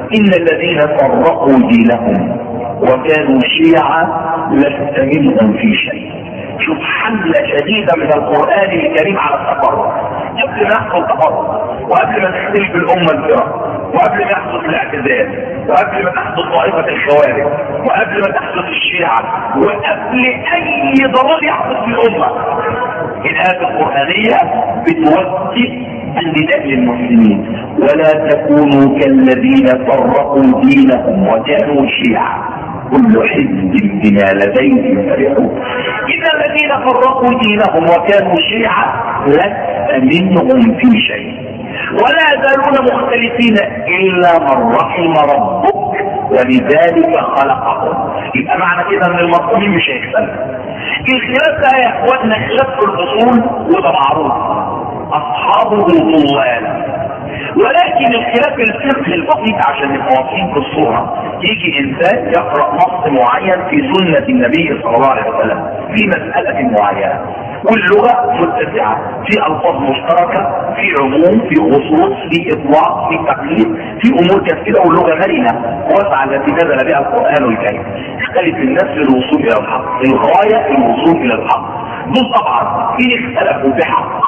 إن الذين فرقوا دينهم وكانوا شيعا لست منهم في شيء. شوف حملة شديدة من القرآن الكريم على التفرق قبل ما يحصل تفرق، وقبل ما تختلف الأمة الفرق، وقبل ما يحصل الاعتزال، وقبل ما تحصل طائفة الخوارج، وقبل ما تحصل الشيعة، وقبل أي ضلال يحصل في الأمة. الآيات القرآنية بتوجه النداء للمسلمين: ولا تكونوا كالذين فرقوا دينهم وكانوا شيعا كل حزب بما لديهم فرحون. إذا الذين فرقوا دينهم وكانوا شيعا لست منهم في شيء، ولا يزالون مختلفين إلا من رحم ربك ولذلك خلقهم. يبقى معنى كده ان المظلومين مش هيختلف. الخلاف ده يا اخواننا خلاف في الاصول وده معروف، اصحابه ضلال، ولكن الخلاف الفقهي البسيط عشان نبقى واضحين في الصوره. يجي انسان يقرا نص معين في سنه النبي صلى الله عليه وسلم في مساله معينه، واللغه متسعه، في الفاظ مشتركه، في عموم، في خصوص، في اطلاق، في تقليد، في امور كثيره، واللغه مرنه واسعه التي نزل بها القران الكريم. اختلف الناس للوصول الى الحق، الغايه الوصول الى الحق. دول طبعا ان اختلفوا بحق،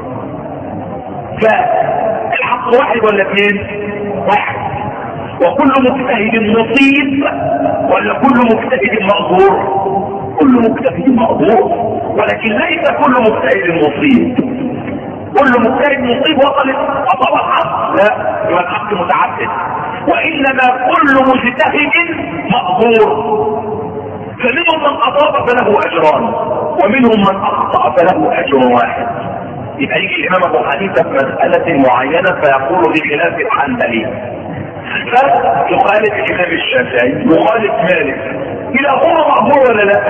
فالحق واحد ولا اثنين؟ واحد. وكل مجتهد مصيب ولا كل مجتهد مقدور؟ كل مجتهد مقدور، ولكن ليس كل مجتهد مصيب. كل مجتهد مصيب وصل اصاب الحق؟ لا، يبقى الحق متعدد. وانما كل مجتهد مقدور، فمنهم من اصاب فله اجران، ومنهم من اخطا فله اجر واحد. يبقى يجي الامام ابو حنيفه في مساله معينه فيقول بخلاف الحنبلي، فيخالف الامام الشافعي، يخالف مالك. الى هو مقبول ولا لا؟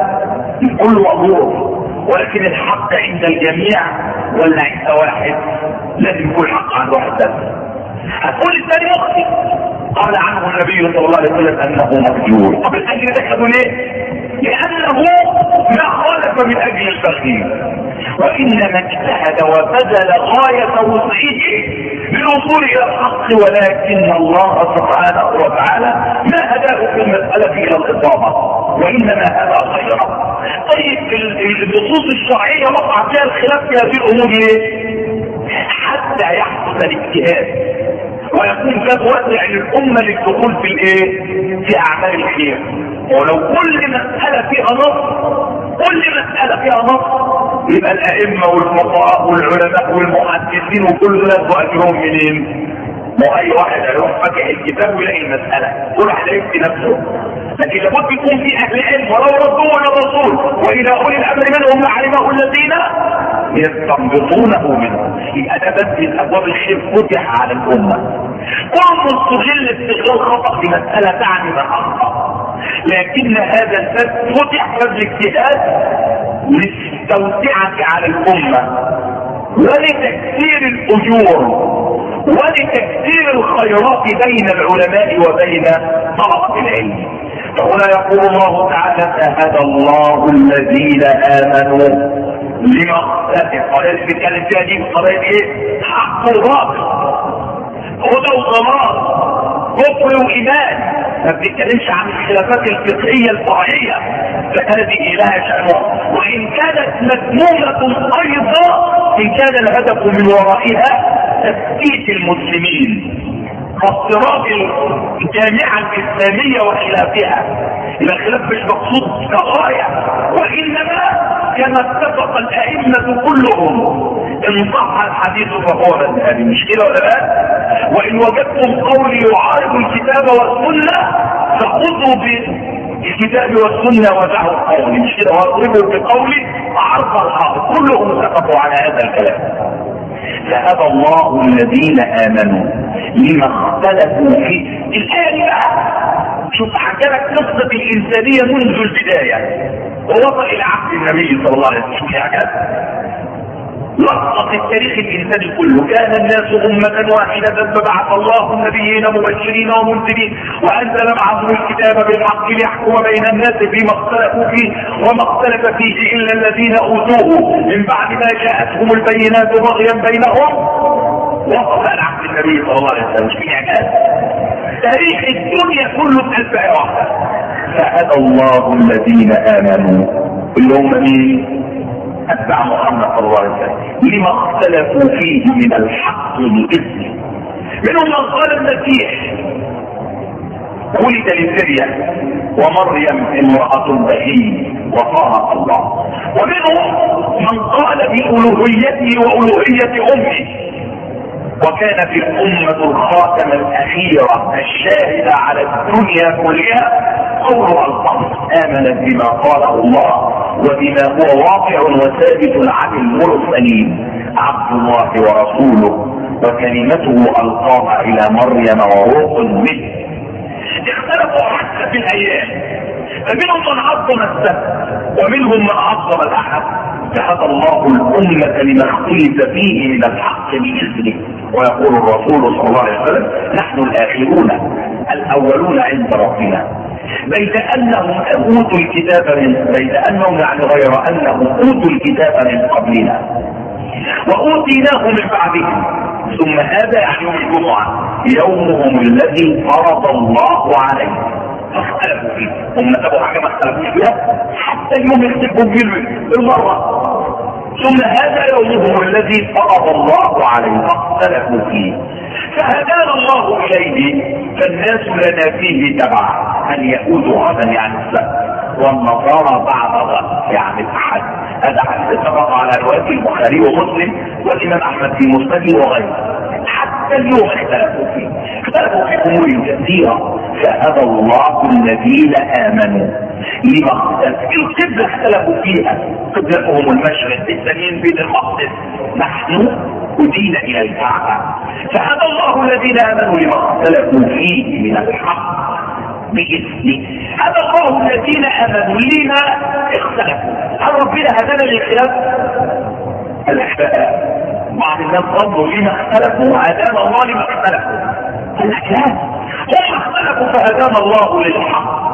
كله مقبول، ولكن الحق عند الجميع ولا عند واحد؟ لازم يكون الحق عند واحد بس. هتقول الثاني مخطئ، قال عنه النبي صلى الله عليه وسلم انه مهجور. طب الاجر ده خدوا ليه؟ لانه ما خالف من اجل الفقير، وانما اجتهد وبذل غايه وسعه للوصول الى الحق، ولكن الله سبحانه وتعالى ما هداه في المساله الى الاصابه، وانما هذا خيرا. طيب النصوص الشرعيه وقع فيها الخلاف في هذه الامور ليه؟ حتى يحدث الاجتهاد ويكون ذات وسع للامه للدخول في الايه؟ في اعمال الخير. ولو كل مساله فيها نص، كل مساله فيها نص، يبقى الائمه والفقهاء والعلماء والمحدثين وكل دول اجرهم منين؟ ما اي واحد هيروح فاتح الكتاب ويلاقي المساله، كل واحد هيفتي نفسه. لكن لابد يكون في اهل علم ولو ردوه الى الرسول والى اولي الامر منهم لعلمه الذين يستنبطونه منه. يبقى ده بس من ابواب الخير فتح على الامه. كل مستغل استغلال خطا في مساله تعني من اخطا، لكن هذا الباب فتح باب الاجتهاد للتوسعه على الامه ولتكثير الاجور ولتكثير الخيرات بين العلماء وبين طلبة العلم. فهنا يقول الله تعالى: فهدى الله الذين آمنوا لما اختلف. قضية بتتكلم فيها دي قضية ايه؟ حق وباطل، هدى وضلال، كفر وإيمان. ما بنتكلمش عن الخلافات الفقهية الفرعية، فهذه لها شأنها، وإن كانت مذمومة أيضا إن كان الهدف من ورائها تثبيت المسلمين واضطراب الجامعة الإسلامية وخلافها. إذا الخلاف مش مقصود كغاية، وإنما كما اتفق الأئمة كلهم إن صح الحديث فهو مذهبي. مش كده ولا لا؟ وإن وجدتم قولي يعارض الكتاب والسنة فخذوا بالكتاب والسنة ودعوا قولي. مش كده؟ واضربوا بقولي عرض الحق. كلهم اتفقوا على هذا الكلام. فهدى الله الذين آمنوا لما اختلفوا فيه. الآية بقى شوف حكالك قصة الإنسانية منذ البداية ووصل إلى عهد النبي صلى الله عليه وسلم. شوف يا عجل لقطة التاريخ الإنساني كله. كان الناس أمة واحدة فبعث الله النبيين مبشرين ومنذرين وأنزل معهم الكتاب بالحق ليحكم بين الناس فيما اختلفوا فيه وما اختلف فيه إلا الذين أوتوه من بعد ما جاءتهم البينات بغيا بينهم. وصل إلى عهد النبي صلى الله عليه وسلم. شوف يا عجل تاريخ الدنيا كله بألف آية واحدة. فهدى الله الذين آمنوا اللي هم مين؟ أتباع محمد صلى الله عليه وسلم لما اختلفوا فيه من الحق بإذنه. منهم من قال المسيح ولد لسريا ومريم امرأة بهي وصارت الله، ومنهم من قال بألوهيته وألوهية أمه، وكان في الأمة الخاتمة الأخيرة الشاهدة على الدنيا كلها قولها الحق آمنت بما قاله الله وبما هو واقع وثابت عن المرسلين عبد الله ورسوله وكلمته ألقاها إلى مريم وروح منه. اختلفوا حتى في الأيام، فمنهم من عظم السبت ومنهم من عظم الأحد. فهدى الله الأمة لما اختلف فيه من الحق بإذنه. ويقول الرسول صلى الله عليه وسلم نحن الآخرون الأولون عند ربنا، بيد أنهم أوتوا الكتاب من بيد أنهم يعني غير أنهم أوتوا الكتاب من قبلنا وأوتيناه من بعدهم، ثم هذا يعني يوم الجمعة يومهم الذي فرض الله عليه فاختلفوا فيه. هم نتبعوا حاجة ما اختلفوش فيها حتى اليوم يختلفوا فيه بالمرة. ثم هذا يومهم الذي فرض الله عليه فاختلفوا فيه، فهدانا الله إليه فالناس لنا فيه تبعا. اليهود غدا يعني السبت والنصارى بعد غد يعني الأحد. هذا حديث اتفق على رواية البخاري ومسلم والإمام أحمد في مسنده وغيره. حتى اليوم اختلفوا فيه، اختلفوا في أمور كثيرة. فهدى الله الذين آمنوا لما اختلفوا. القبلة اختلفوا فيها، قبلتهم المشرق، الثانيين بيت المقدس، نحن هدينا إلى الكعبة. فهدى الله الذين آمنوا لما اختلفوا فيه من الحق بإذنه. هدى الله الذين آمنوا لما اختلفوا. هل ربنا هدانا للخلاف؟ الأحباء بعض الناس ظنوا لما اختلفوا هدانا الله لما اختلفوا. الأحباء هم اختلفوا فهدانا الله للحق،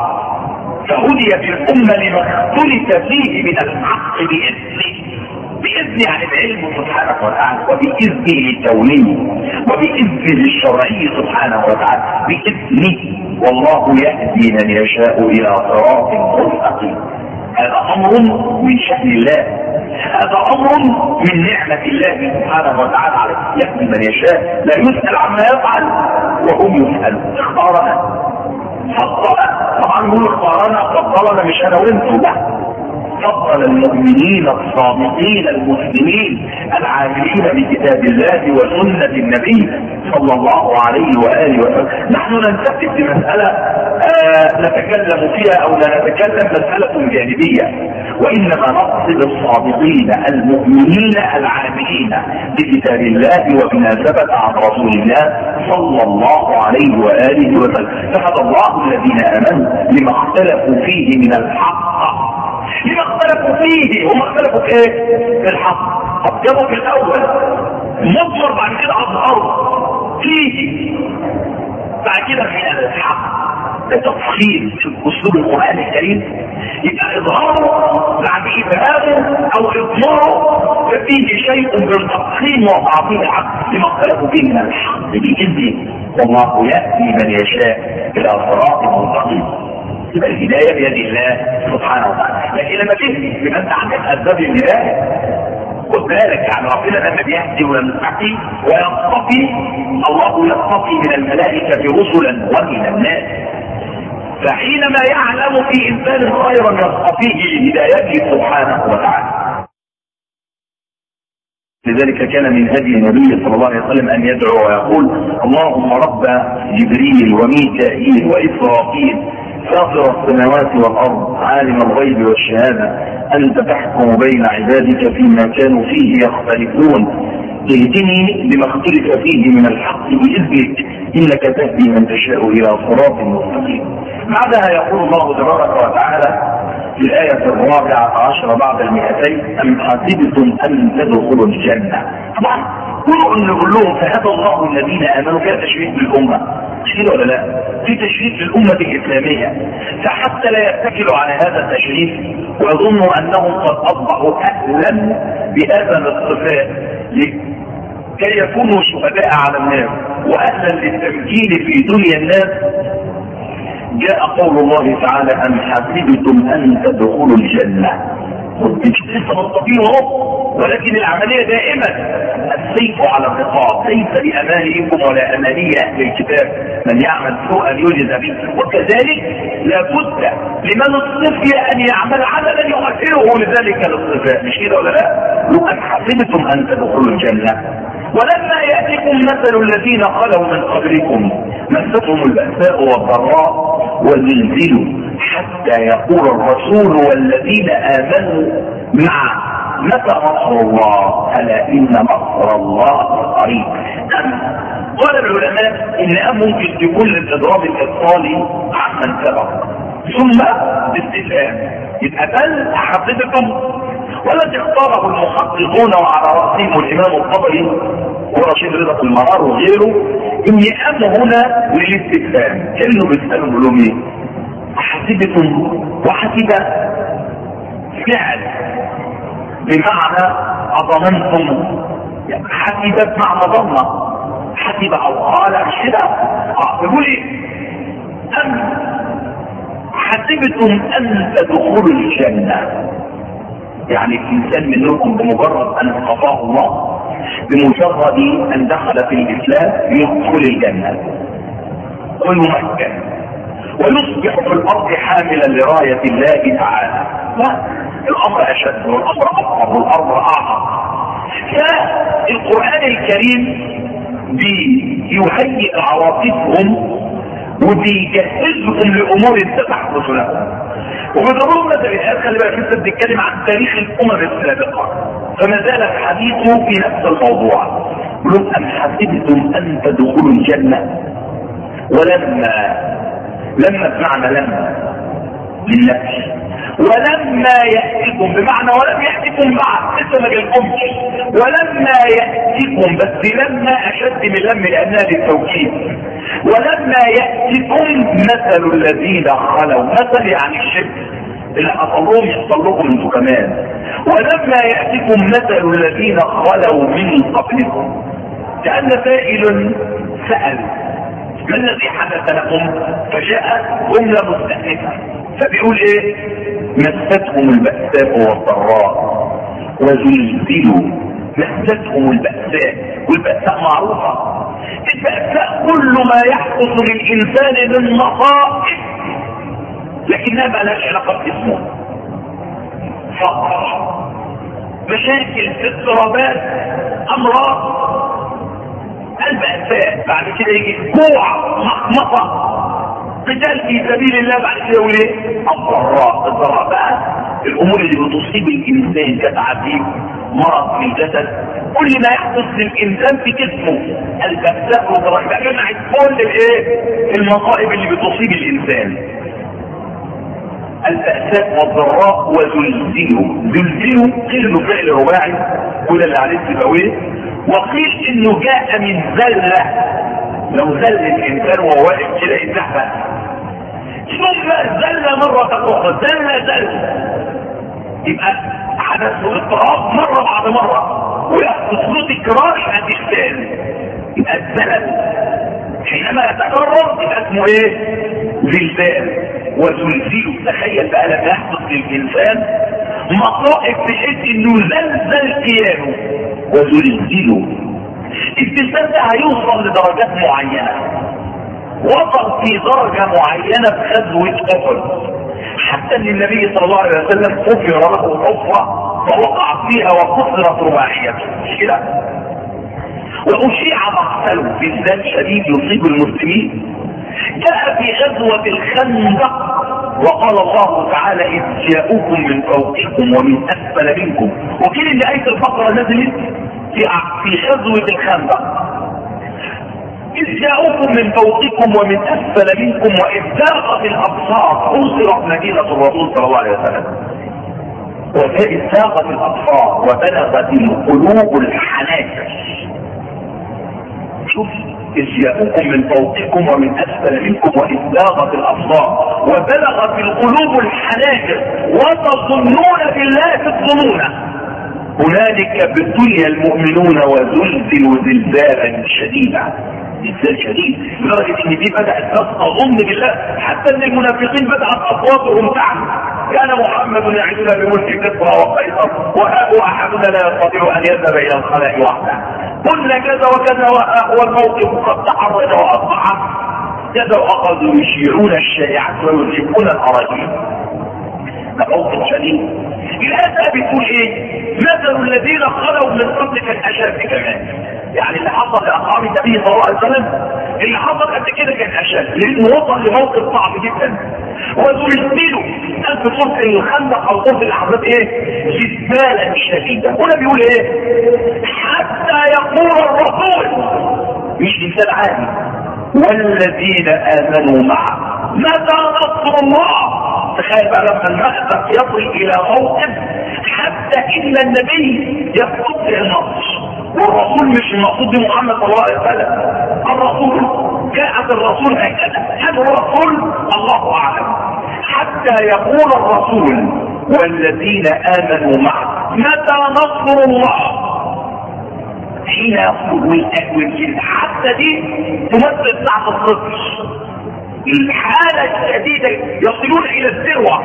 فهدي في الأمة لما اختلف فيه من الحق بإذنه. بإذن يعني العلم سبحانه وتعالى، وبإذنه الكوني وبإذنه الشرعي سبحانه وتعالى، بإذنه. والله يهدي من يشاء إلى صراط مستقيم. هذا أمر من شأن الله، هذا أمر من نعمة الله سبحانه وتعالى عليه. يهدي من يشاء، لا يسأل عما يفعل وهم يسألون. اختارنا فضلنا، طبعا نقول اختارنا فضلنا مش أنا وانتم، لا، فضل المؤمنين الصادقين المسلمين العاملين بكتاب الله وسنة النبي صلى الله عليه وآله وسلم. نحن ننتقد بمسألة آه نتكلم فيها أو لا نتكلم، مسألة جانبية، وإنما نقصد الصادقين المؤمنين العاملين بكتاب الله وبما ثبت عن رسول الله صلى الله عليه وآله وسلم. فهدى الله الذين آمنوا لما اختلفوا فيه من الحق. لما اختلفوا فيه؟ هم اختلفوا في ايه؟ في الحق. طب جابوا في الاول مضمر، بعد كده اظهروا فيه، بعد كده من الحق. ده تفصيل في اسلوب القران الكريم. يبقى اظهاره بعد ابهامه او اضماره ففيه شيء من تفصيل وتعطيل الحق لما اختلفوا فيه من الحق باذنه. والله ياتي من يشاء الى صراط مستقيم. يبقى الهدايه بيد الله سبحانه وتعالى. لكن لما تهدي يبقى انت عندك اسباب الهدايه. خد بالك يعني ربنا لما بيهدي ويستقي ويصطفي، الله يصطفي من الملائكه رسلا ومن الناس. فحينما يعلم في انسان خيرا يصطفيه لهدايته سبحانه وتعالى. لذلك كان من هدي النبي صلى الله عليه وسلم ان يدعو ويقول اللهم رب جبريل وميكائيل واسرافيل فاطر السماوات والارض عالم الغيب والشهاده انت تحكم بين عبادك فيما كانوا فيه يختلفون اهدني لما اختلف فيه من الحق باذنك انك تهدي من تشاء الى صراط مستقيم. بعدها يقول الله تبارك وتعالى في الآية الرابعة عشر بعد المئتين أم حسبتم أن تدخلوا الجنة. طبعا كل أن نقول لهم فهدى الله الذين آمنوا فيها تشريف للأمة، تشريف ولا لا؟ في تشريف للأمة الإسلامية، فحتى لا يتكلوا على هذا التشريف ويظنوا أنهم قد أصبحوا أهلا بهذا الاصطفاء كي يكونوا شهداء على الناس واهلا للتمكين في دنيا الناس، جاء قول الله تعالى: ام حسبتم ان تدخلوا الجنه. مش لسه مستقيم اهو، ولكن العمليه دائما السيف على الرقاب، ليس بامانيكم ولا اماني اهل الكتاب، من يعمل سوءا يجزى به. وكذلك لابد لمن اصطفي ان يعمل عملا يؤثره لذلك الاصطفاء، مش كده ولا لا؟ ام حسبتم ان تدخلوا الجنه ولما ياتكم مثل الذين خلوا من قبلكم مستهم البأساء والضراء وزلزلوا حتى يقول الرسول والذين آمنوا معه متى نصر الله؟ ألا إن نصر الله قريب. قال العلماء إن أم ممكن تكون للإضراب الإبطالي عمن سبق ثم باستفهام، يبقى بل حسبتم، والذي اختاره المحققون وعلى رأسهم الإمام الطبري ورشيد رضا المرار وغيره إن أم هنا للاستفهام، كأنه بيسألوا لهم إيه؟ حسبتم، وحسب فعل بمعنى أظننتم، يعني حسب بمعنى ظن، حسب أو قال مش كده؟ اه بيقول إيه؟ أم حسبتم أن تدخلوا الجنة، يعني الإنسان منكم بمجرد أن اصطفاه الله، بمجرد أن دخل في الإسلام يدخل الجنة ويمكن ويصبح في الأرض حاملا لراية الله تعالى. لا، الأمر أشد والأمر أكبر والأمر أعظم. فالقرآن الكريم بيهيئ عواطفهم وبيجهزهم لأمور ستحدث لهم. وبضرورة مثل الآن خلي بالك انت بتتكلم عن تاريخ الأمم السابقة، فما زال الحديث في نفس الموضوع. يقولون أم حسبتم أن تدخلوا الجنة ولما، لما بمعنى لما للنفس، ولما يأتكم بمعنى ولم يأتكم بعد، لسه ما جالكمش، ولما يأتكم، بس لما أشد من لم لأنها للتوكيد. ولما يأتكم مثل الذين خلوا، مثل يعني الشرك اللي حصلهم يحصل لكم انتم كمان. ولما يأتكم مثل الذين خلوا من قبلكم، كأن سائل سأل ما الذي حدث لكم، فجاء جملة مستأنفة فبيقول ايه؟ مستهم البأساء والضراء وزلزلوا. مستهم البأساء، والبأساء معروفة، البأساء كل ما يحدث للإنسان من مصائب لكنها ما لهاش علاقة باسمه، فقر، مشاكل، اضطرابات، أمراض. البأساء بعد كده يجي جوع، مخمصة، قتال في سبيل الله، بعد كده يقول ايه؟ الضراء. الضراء بقى الامور اللي بتصيب الانسان كتعذيب، مرض في الجسد، كل ما يحدث للانسان في جسمه. البأساء والضراء يبقى جمع كل الايه؟ المصائب اللي بتصيب الانسان. البأساء والضراء وزلزلوا. زلزلوا قيل انه فعل رباعي كل اللي عليه سيبويه، وقيل انه جاء من زلة، لو زل الانسان وهو واقف كده يتزحلق، ثم زل مرة اخرى، زل زل، يبقى حدث اضطراب مرة بعد مرة ويحدث له تكرار هتشتغل، يبقى الزلل حينما يتكرر يبقى اسمه ايه؟ زلزال. وزلزلوا، تخيل بقى لما يحدث للانسان مصائب بحيث انه زلزل كيانه. وزلزلوا، الانسان ده هيوصل لدرجات معينة، وصل في درجة معينة في غزوة أحد، حتى ان النبي صلى الله عليه وسلم حفر له حفرة فوقع فيها وكسرت رباعيته، مش كده؟ وأشيع مقتله بالذات شديد يصيب المسلمين. جاء في غزوة الخندق وقال الله تعالى إذ جاءوكم من فوقكم ومن أسفل منكم، وكل اللي آية البقرة نزلت في غزوة الخندق. إذ جاءوكم من فوقكم ومن أسفل منكم وإذ زاغت الأبصار، أبصرت مدينة الرسول صلى الله عليه وسلم، وإذ زاغت الأبصار وبلغت القلوب الحناجر. شوف، إذ جاءوكم من فوقكم ومن أسفل منكم وإذ زاغت الأبصار وبلغت القلوب الحناجر وتظنون بالله الظنون هنالك ابتلي المؤمنون وزلزلوا زلزالا شديدا. ازاي شديد لدرجه ان دي بدات تظن بالله، حتى ان المنافقين بدات اصواتهم تعلو. كان محمد يعدنا بملك كسرى وقيصر واحدنا لا يستطيع ان يذهب الى الخلاء وحده. قلنا كذا وكذا والموقف قد تحرج واصبح كذا، واخذوا يشيعون الشائعات ويرهقون الاراجيل. ده موقف شديد. الآية بتقول ايه؟ مثل الذين خلوا من قبل كالاشد كمان. يعني اللي حصل لاصحاب النبي صلى الله عليه وسلم اللي حصل قبل كده كان اشد، لانه وصل لموقف صعب جدا. وزلزلوا في صوت الخندق او صوت الاحزاب ايه؟ زلزالا شديدا. هنا بيقول ايه؟ حتى يقول الرسول، مش انسان عادي، والذين امنوا معه متى نصر الله. تخيل بقى لما المأساة يصل الى موقف حتى ان النبي يستطيع النصر، والرسول مش المقصود بمحمد صلى الله عليه وسلم، الرسول جاءت الرسول هكذا. هل هو رسول؟ الله اعلم. حتى يقول الرسول والذين امنوا معه متى نصر الله. حين يقول حتى دي تمثل ساعة الصفر، الحالة الشديدة يصلون الى الذروة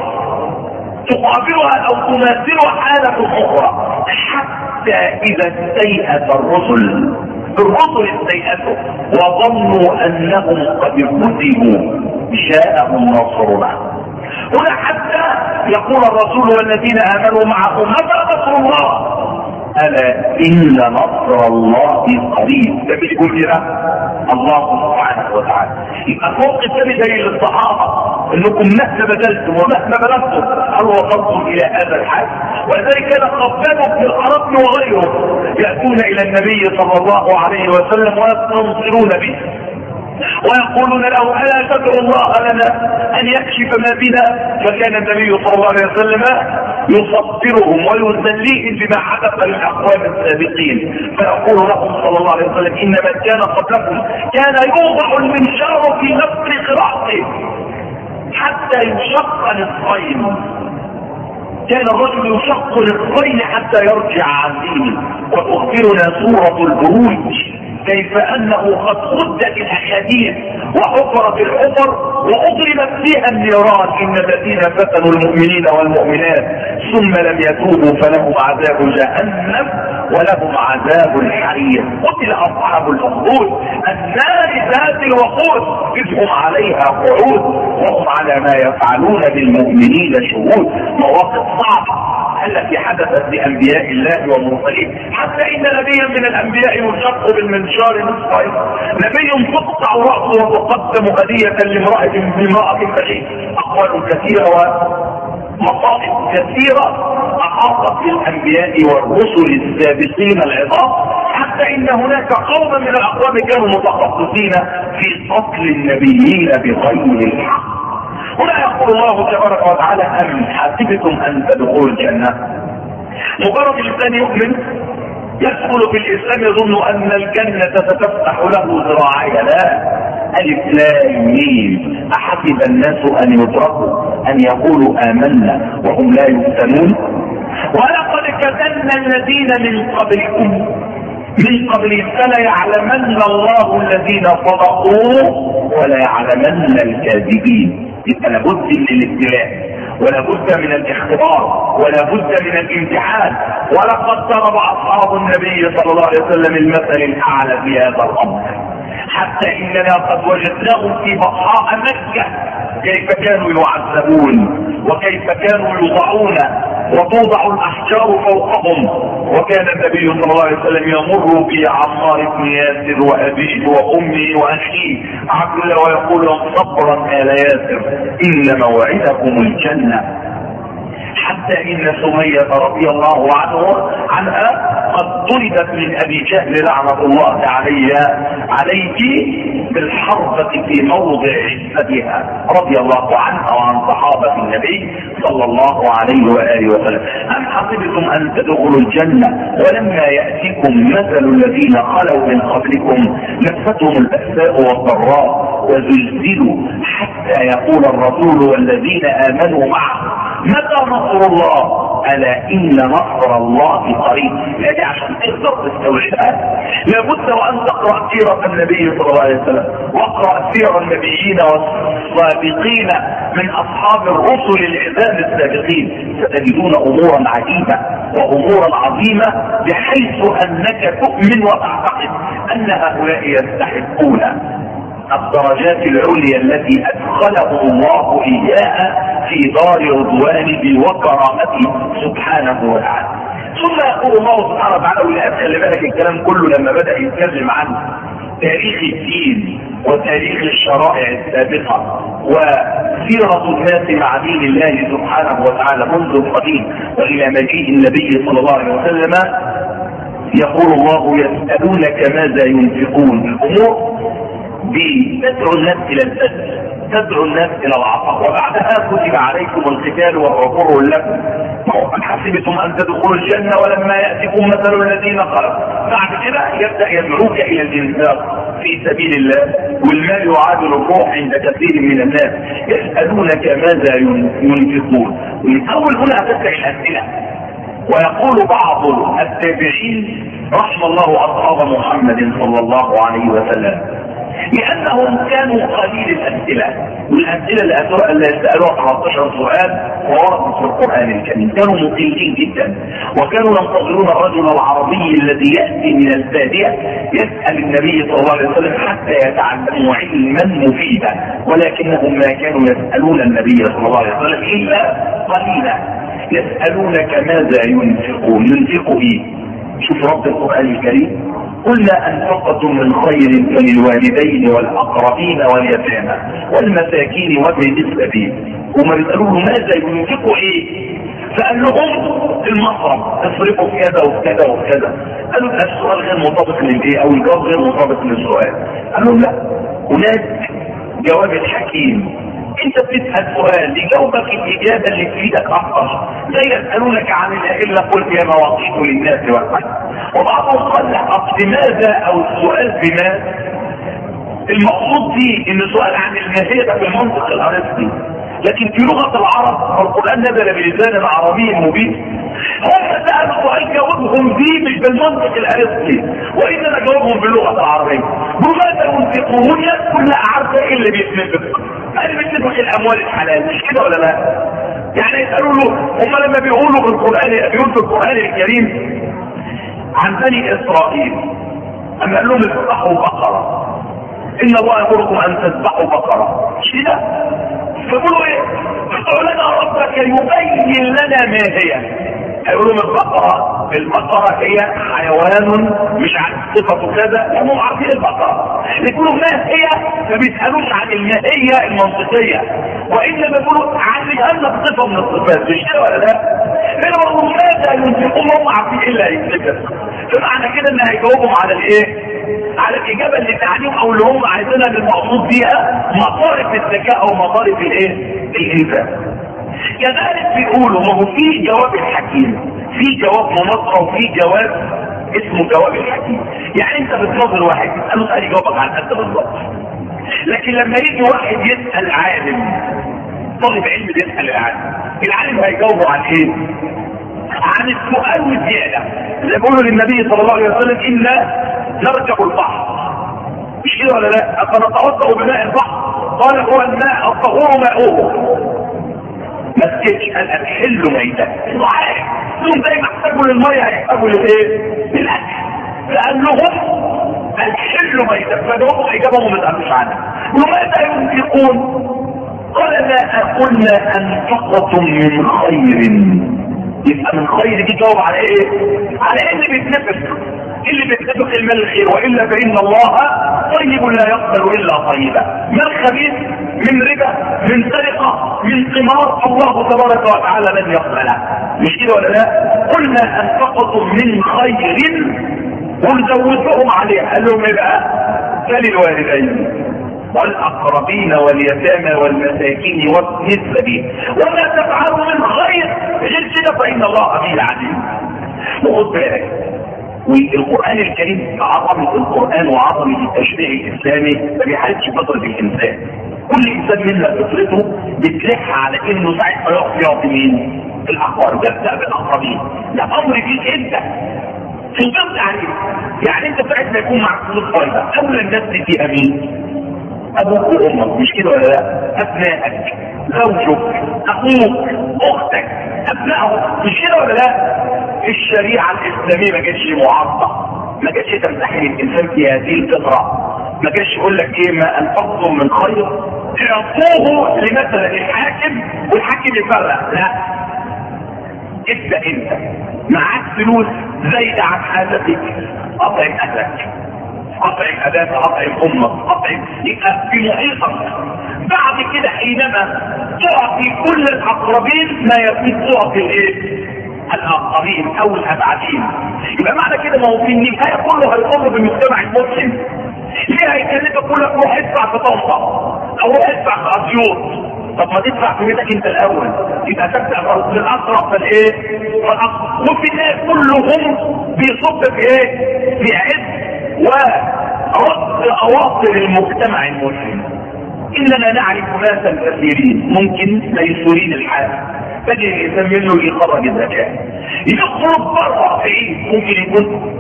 تقابلها او تماثلها حالة اخرى، حتى اذا استيأس الرسل الرسل استيأسوا وظنوا انهم قد كذبوا جاءهم نصرنا. هنا حتى يقول الرسول والذين امنوا معه متى نصر الله. ألا إن نصر الله قريب. ده بيقول كده الله سبحانه وتعالى. يبقى الموقف ده دليل للصحابة انكم مهما بذلتم ومهما بلغتم هل وصلتم الى هذا الحد. ولذلك كان خباب بن الأرقم وغيره يأتون الى النبي صلى الله عليه وسلم ويستنصرون به ويقولون له الا تدعو الله لنا ان يكشف ما بنا. فكان النبي صلى الله عليه وسلم يصبرهم ويذليهم بما حدث للاقوام السابقين، فيقول لهم صلى الله عليه وسلم ان من كان قبلكم كان يوضع المنشار في نفس قراءته حتى يشق نصفين. كان الرجل يشق نصفين حتى يرجع عن دينه. وتخبرنا سورة البروج كيف انه قد خدت الاحاديث وحفرت الحفر واضربت فيها النيران. ان الذين فتنوا المؤمنين والمؤمنات ثم لم يتوبوا فلهم عذاب جهنم ولهم عذاب الحريق. قتل اصحاب الاخدود النار ذات الوقود اذ هم عليها قعود وهم على ما يفعلون بالمؤمنين شهود. مواقف صعبه التي حدثت لانبياء الله ومرسلين، حتى ان نبيا من الانبياء يشق بالمنشار نصفين. نبي تقطع راسه وتقدم هديه لامراه بامراه بشيء. اقوال كثيره ومصائب كثيره احاطت بالانبياء والرسل السابقين العظام، حتى ان هناك قوما من الاقوام كانوا متخصصين في قتل النبيين بغير الحق. هنا يقول الله تبارك وتعالى أم حسبتم أن تدخلوا الجنة. مجرد الإنسان يؤمن يدخل في الإسلام يظن أن الجنة ستفتح له ذراعيها. لا، ألف لام ميم أحسب الناس أن يتركوا أن يقولوا آمنا وهم لا يفتنون. ولقد فتنا الذين من قبلكم من قبل فلا يعلمن الله الذين صدقوا ولا يعلمن الكاذبين. يبقى لابد من الابتلاء ولا بد من الاختبار ولا بد من الامتحان. ولقد ضرب اصحاب النبي صلى الله عليه وسلم المثل الاعلى في هذا الامر، حتى اننا قد وجدناهم في بطحاء مكه كيف كانوا يعذبون وكيف كانوا يوضعون وتوضع الاحجار فوقهم. وكان النبي صلى الله عليه وسلم يمر بعمار بن ياسر وابيه وامه واخيه عبد الله ويقول لهم صبرا آل ياسر ان موعدكم الجنه. حتى ان سمية رضي الله عنه عنها قد طردت من ابي جهل لعنة الله عليها عليه بالحربة في موضع عزتها رضي الله عنها وعن صحابة النبي صلى الله عليه وآله وسلم. أم حسبتم أن تدخلوا الجنة ولما يأتيكم مثل الذين خلوا من قبلكم مستهم البأساء والضراء وزلزلوا حتى يقول الرسول والذين آمنوا معه متى نصر الله. الله الا ان نصر الله قريب. يعني عشان تقدر تستوعبها لابد وان تقرا سيره النبي صلى الله عليه وسلم، واقرا سير النبيين والسابقين من اصحاب الرسل العظام السابقين، ستجدون امورا عجيبه وامورا عظيمه بحيث انك تؤمن وتعتقد ان هؤلاء يستحقون الدرجات العليا التي ادخلهم الله اياها في دار رضوانه وكرامته سبحانه وتعالى. ثم يقول الله سبحانه وتعالى، ولقد خلي بالك الكلام كله لما بدا يتكلم عن تاريخ الدين وتاريخ الشرائع السابقه وسيره الناس مع دين الله سبحانه وتعالى منذ القديم والى مجيء النبي صلى الله عليه وسلم، يقول الله يسالونك ماذا ينفقون. الامور بتدعو الناس الى البذل، تدعو الناس الى العطاء، وبعدها كتب عليكم القتال وهو كره لكم أم حسبتم ان تدخلوا الجنه ولما ياتكم مثل الذين خلقوا. بعد كده يبدا يدعوك الى الانفاق في سبيل الله، والمال يعادل الروح عند كثير من الناس. يسالونك ماذا ينفقون. من اول هنا تبدا الاسئله. ويقول بعض التابعين رحم الله اصحاب محمد صلى الله عليه وسلم لانهم كانوا قليل الاسئله، والاسئله اللي سالوها ثلاثة عشر سؤال ووردت في القران الكريم، كانوا مقلين جدا، وكانوا ينتظرون الرجل العربي الذي ياتي من الباديه يسال النبي صلى الله عليه وسلم حتى يتعلموا علما مفيدا، ولكنهم ما كانوا يسالون النبي صلى الله عليه وسلم الا قليلا. يسالونك ماذا ينفقون. ينفقوا ايه؟ شوف رب القران الكريم، قلنا انفقتم من خير فللوالدين والاقربين واليتامى والمساكين وابن السبيل. وما بيسالوه ماذا ينفقوا ايه؟ فقال لهم المصرف، تصرفوا في كذا وفي كذا وفي كذا. قالوا السؤال غير مطابق للايه او الجواب غير مطابق للسؤال. قالوا لا، هناك جواب الحكيم. انت بتسال سؤال لجاوبك الاجابه اللي تفيدك اكثر. لا يسالونك عن الاهله قل هي مواقيت للناس والحج. وبعضهم قال لك لماذا او السؤال بما المقصود فيه ان السؤال عن الماهيه في المنطق الارسطي، لكن في لغه العرب القران نزل بلسان عربي مبين. هم سالوا سؤال جاوبهم فيه مش بالمنطق الارسطي، وانما جاوبهم باللغه العربيه. بماذا ينفقون؟ كلها عارفه ايه اللي بيتنفق. قال بيتنفق الاموال الحلال، مش كده ولا لا؟ يعني يسالوا له هم لما بيقولوا في القران بيقول في القران الكريم عن بني اسرائيل اما قال لهم اذبحوا بقره، ان الله يامركم ان تذبحوا بقره، مش كده؟ فقولوا ايه؟ ادعوا لنا ربك يبين لنا ما هي. يقولوا البقره، البقره هي حيوان مش عن صفته كذا، هم عارفين البقره. يقولوا ما هي؟ ما بيسالوش عن الماهيه المنطقيه، وانما بيقولوا عن لنا صفه من الصفات، مش كده ولا لا؟ لانهم ماذا ينفقون هم عارفين ايه اللي هيتذكر. فمعنى كده ان هيجاوبهم على الايه؟ على الاجابه اللي تعنيهم او اللي هم عايزينها، اللي المقصود بيها مصارف الذكاء او مصارف الايه؟ الانفاق. كذلك بيقولوا ما هو في جواب الحكيم، في جواب منظم وفي جواب اسمه جواب الحكيم. يعني انت بتنظر واحد تساله سؤال يجاوبك عن قد بالظبط، لكن لما يجي واحد يسال عالم، طالب علم بيسال العالم، العالم هيجاوبه عن ايه؟ عن السؤال والزياده. زي بيقولوا للنبي صلى الله عليه وسلم انا نرجع البحر، مش كده ولا لا؟ افنتوضا بماء البحر؟ قال هو الماء الطهور ماؤه. ما تسكتش، قال الحل ميتة. انه عارف انهم زي ما احتاجوا للميه هيحتاجوا للايه؟ للاكل. فقال لهم الحل ميتة، فدوهم اجابهم ما تسالوش عنها. وماذا ينفقون؟ قال ما قلنا انفقتم من خير. يبقى من خير دي جاوب على ايه؟ على ايه اللي بيتنفق؟ اللي بيتنفق المال الخير، والا فان الله طيب لا يقبل الا طيبا. مال خبيث من ربا، من سرقه، من قمار، الله تبارك وتعالى لن يقبلها، مش كده ولا لا؟ قلنا انفقتم من خير ونزودهم عليه. قال لهم ايه بقى؟ فللوالدين والاقربين واليتامى والمساكين وابن السبيل وما تفعلوا من خير غير كده فان الله به عليم. وخد بالك، والقران الكريم عظمه القران وعظمه التشريع الاسلامي ما بيحدش بطل الانسان، كل انسان منا فطرته بتلح على انه ساعه ما يقف يعطي مين؟ الاقوال. يبدا بالاقربين، ده امر فيك انت تنقض عليه. يعني انت ساعه ما يكون معك فلوس فايده اول الناس دي فيها مين؟ ابوك وامك، مش كده ولا لا؟ ابنائك، زوجك، اخوك، اختك، ابنائهم، مش كده ولا لا؟ الشريعه الاسلاميه ما كانتش معارضه، ما كانتش تمتحن الانسان في هذه الفطره، ما كانش يقول لك ايه ما انفقتم من خير اعطوه لمثلا الحاكم والحاكم يفرق، لا. ابدا انت معاك فلوس زايده عن حاجتك، اطعم اهلك، اطعم اباك، اطعم امك، اطعم، يبقى في محيطك. بعد كده حينما تعطي كل الاقربين ما يفيد تعطي الايه؟ الاقربين او الابعدين. يبقى معنى كده ما هو في النهايه كله هيضر بالمجتمع المسلم. ليه هيكلفك كل روح ادفع في طنطا او روح ادفع في اسيوط؟ طب ما تدفع في بيتك انت الاول، يبقى تبدا بالاقرب فالايه؟ فالاقرب. وفي الناس كلهم بيصب في ايه؟ في عز ورد اواصر المجتمع المسلم. اننا نعرف ناسا كثيرين ممكن ميسورين الحال، تجد الانسان منه يخرج الزكاه، يخرج بره في ممكن يكون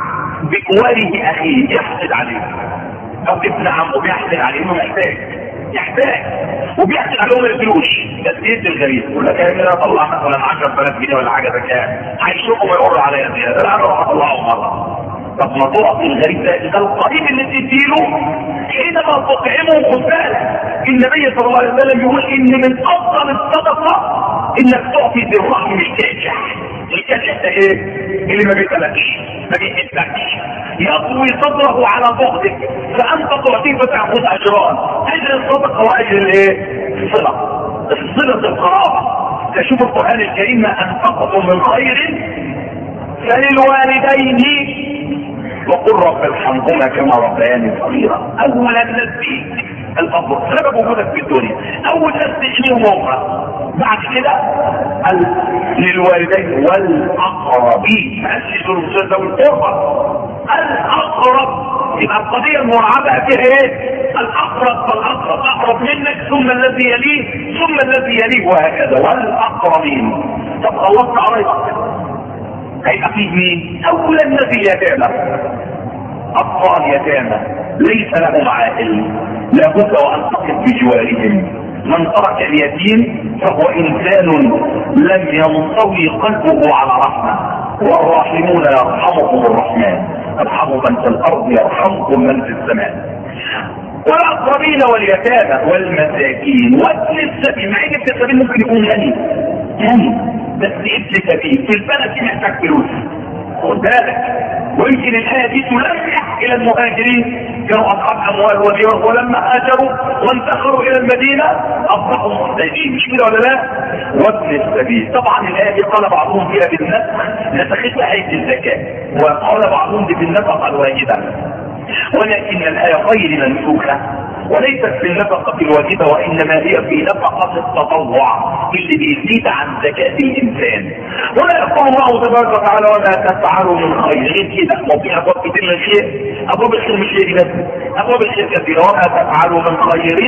بجواره اخيه يحسد عليه، او ابن عمه بيحسد عليه انه محتاج يحتاج وبيحسد عليهم الفلوس. ده الزيت الغريب يقول لك انا اطلع مثلا عشرة آلاف جنيه ولا حاجه زكاه، هيشوفوا ويقروا عليا زياده، انا اروح اطلعهم مره. طب ما تعطي الغريب ده ده القريب اللي تديله حينما تطعمه. خد بالك النبي صلى الله عليه وسلم يقول ان من افضل الصدقه انك تعطي ذي الرحم الكاجح. الكاجح ده ايه؟ اللي ما بيتلكش ما بيحبكش، يطوي صدره على بغضك، فانت تعطيه فتاخذ اجران، اجر الصدقه واجر الايه؟ الصله، صله القرابه. تشوف القران الكريم ما انفقتم من خير فللوالدين وقل رب ارحمهما كما ربياني صغيرا. اولا الناس فيك الافضل سبب وجودك في الدنيا، اول ناس تشيلهم هم، بعد كده للوالدين والاقربين، ماشي دول الرسول ذوي القربى الاقرب. يبقى القضيه المراعاه بقى فيها ايه؟ الاقرب فالاقرب، اقرب منك ثم الذي يليه ثم الذي يليه وهكذا، والاقربين. طب خلصنا قرايبك هيبقى فيه مين؟ اولا الذي يتامى، اطفال يتامى ليس لهم عائل، لابد وان تقف بجوارهم. من ترك اليتيم فهو انسان لم ينطوي قلبه على رحمه، والراحمون يرحمهم الرحمن، ارحموا من في الارض يرحمكم من في السماء. والاقربين واليتامى والمساكين وابن السبيل، مع ان ابن السبيل ممكن يكون غني غني بس ابن سبيل في البلد محتاج فلوس، خد بالك. ويمكن الايه دي تلمح الى المهاجرين كانوا اصحاب اموال وديار، ولما هاجروا وانتقلوا الى المدينه اصبحوا محتاجين، مش كده ولا لا؟ وابن السبيل. طبعا الايه دي قال بعضهم فيها بالنسخ نسختها ايه الزكاه، وقال بعضهم دي بالنفقه الواجبه، ولكن الايه غير منسوخه وليست في النفقه الواجبه، وانما هي في نفقه التطوع اللي بيزيد عن زكاه الانسان. ولا يقول الله تبارك وتعالى ولا تفعلوا من خير كده، وفي ابواب كتير من الخير، ابواب الخير مش هي بس، ابواب الخير كثيره. ولا تفعلوا من خير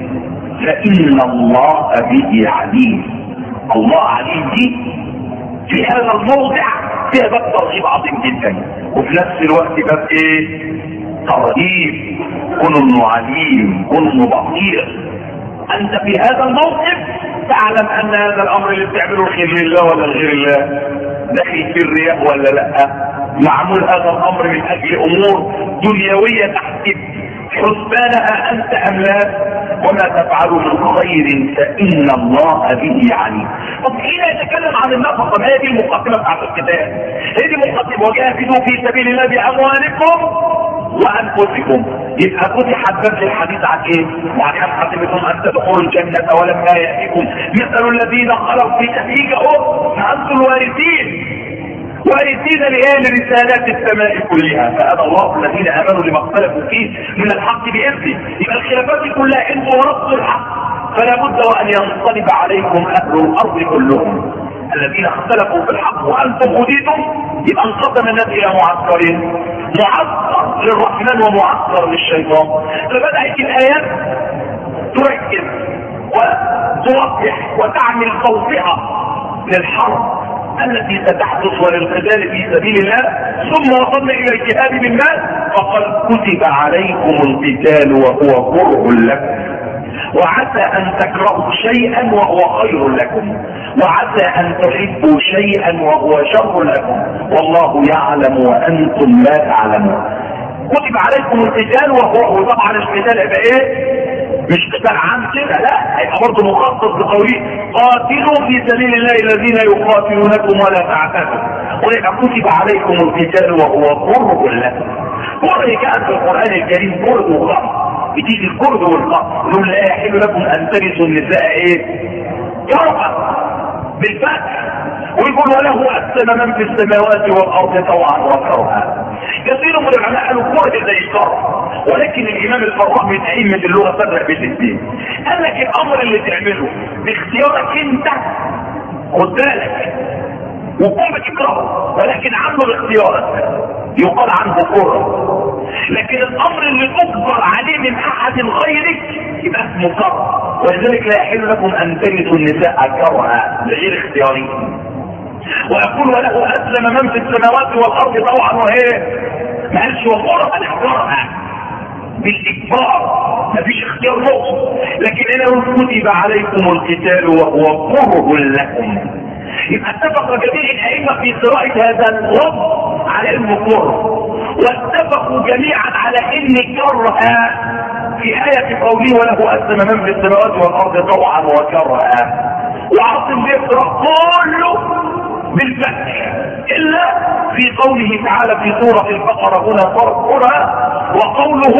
فان الله به عليم. الله عليم دي في هذا الموضع فيها باب ترغيب عظيم جدا، وفي نفس الوقت باب ايه؟ ترغيب. كن انه عليم، كن انه بصير. انت في هذا الموقف تعلم ان هذا الامر اللي بتعمله خير لله ولا غير الله، داخل في الرياء ولا لا، معمول هذا الامر من اجل امور دنيويه تحسب حسبانها انت ام لا. وما تفعلوا من خير فان الله به عليم. طب حين يتكلم عن النفقه، ما هي دي المقدمه بتاعت الكتاب، هي دي مقدمه وجاهدوا في سبيل الله باموالكم وانفسكم. يبقى فتحت باب الحديث عن ايه؟ وعن حسبتم ان تدخلوا الجنه ولما ياتيكم مثل الذين خلوا في تهيجهم فانتم الوارثين، وارثين لايه؟ لرسالات السماء كلها. فهذا الله الذين امنوا لما اختلفوا فيه من الحق باذنه. يبقى الخلافات دي كلها انتم ورثتوا الحق، فلا بد وان ينقلب عليكم اهل الارض كلهم الذين اختلفوا في الحق وانتم هديتم. يبقى انقسم الناس الى معسكرين، معسكر للرحمن ومعسكر للشيطان. فبدات الايات تركز وتوضح وتعمل توضيحة للحرب التي ستحدث وللقتال في سبيل الله. ثم وصلنا الى الجهاد بالمال، فقد كتب عليكم القتال وهو كره لكم، وعسى ان تكرهوا شيئا وهو خير لكم، وعسى ان تحبوا شيئا وهو شر لكم، والله يعلم وانتم لا تعلمون. كتب عليكم القتال وهو، وطبعا القتال يبقى ايه؟ مش قتال عام كده، لا، هيبقى برضه مخصص بقوله قاتلوا في سبيل الله الذين يقاتلونكم ولا تعتدوا. ويبقى كتب عليكم القتال وهو كره لكم. كره كان في القران الكريم كره وقهر، بتيجي الكره والقهر، يقول لا يحل لكم ان ترثوا النساء ايه؟ كرها بالفتح، ويقول وله اسلم من في السماوات والارض طوعا وكرها. كثير من العلماء قالوا كره زي الكره، ولكن الامام الفراء من ائمه اللغه فرق بين الاثنين. قال لك الامر اللي تعمله باختيارك انت، خد بالك، وقوم بتكرهه ولكن عامله باختيارك، يقال عنه كره. لكن الامر اللي تجبر عليه من احد غيرك يبقى اسمه كره. ولذلك لا يحل لكم ان ترثوا النساء كرها بغير اختياري. ويقول وله اسلم من في السماوات والارض طوعا وهي، ما قالش وكرها، اختارها بالاجبار، مفيش اختيار نقص. لكن انا كتب عليكم القتال وهو كره لكم. يبقى اتفق جميع الائمه في قراءه هذا اللفظ على انه كره، واتفقوا جميعا على ان كرها في آية قوله وله أسلم من في السماوات والأرض طوعا وكرها. وعاصم بيقرأ كله بالفتح إلا في قوله تعالى في سورة البقرة هنا فرق كرها، وقوله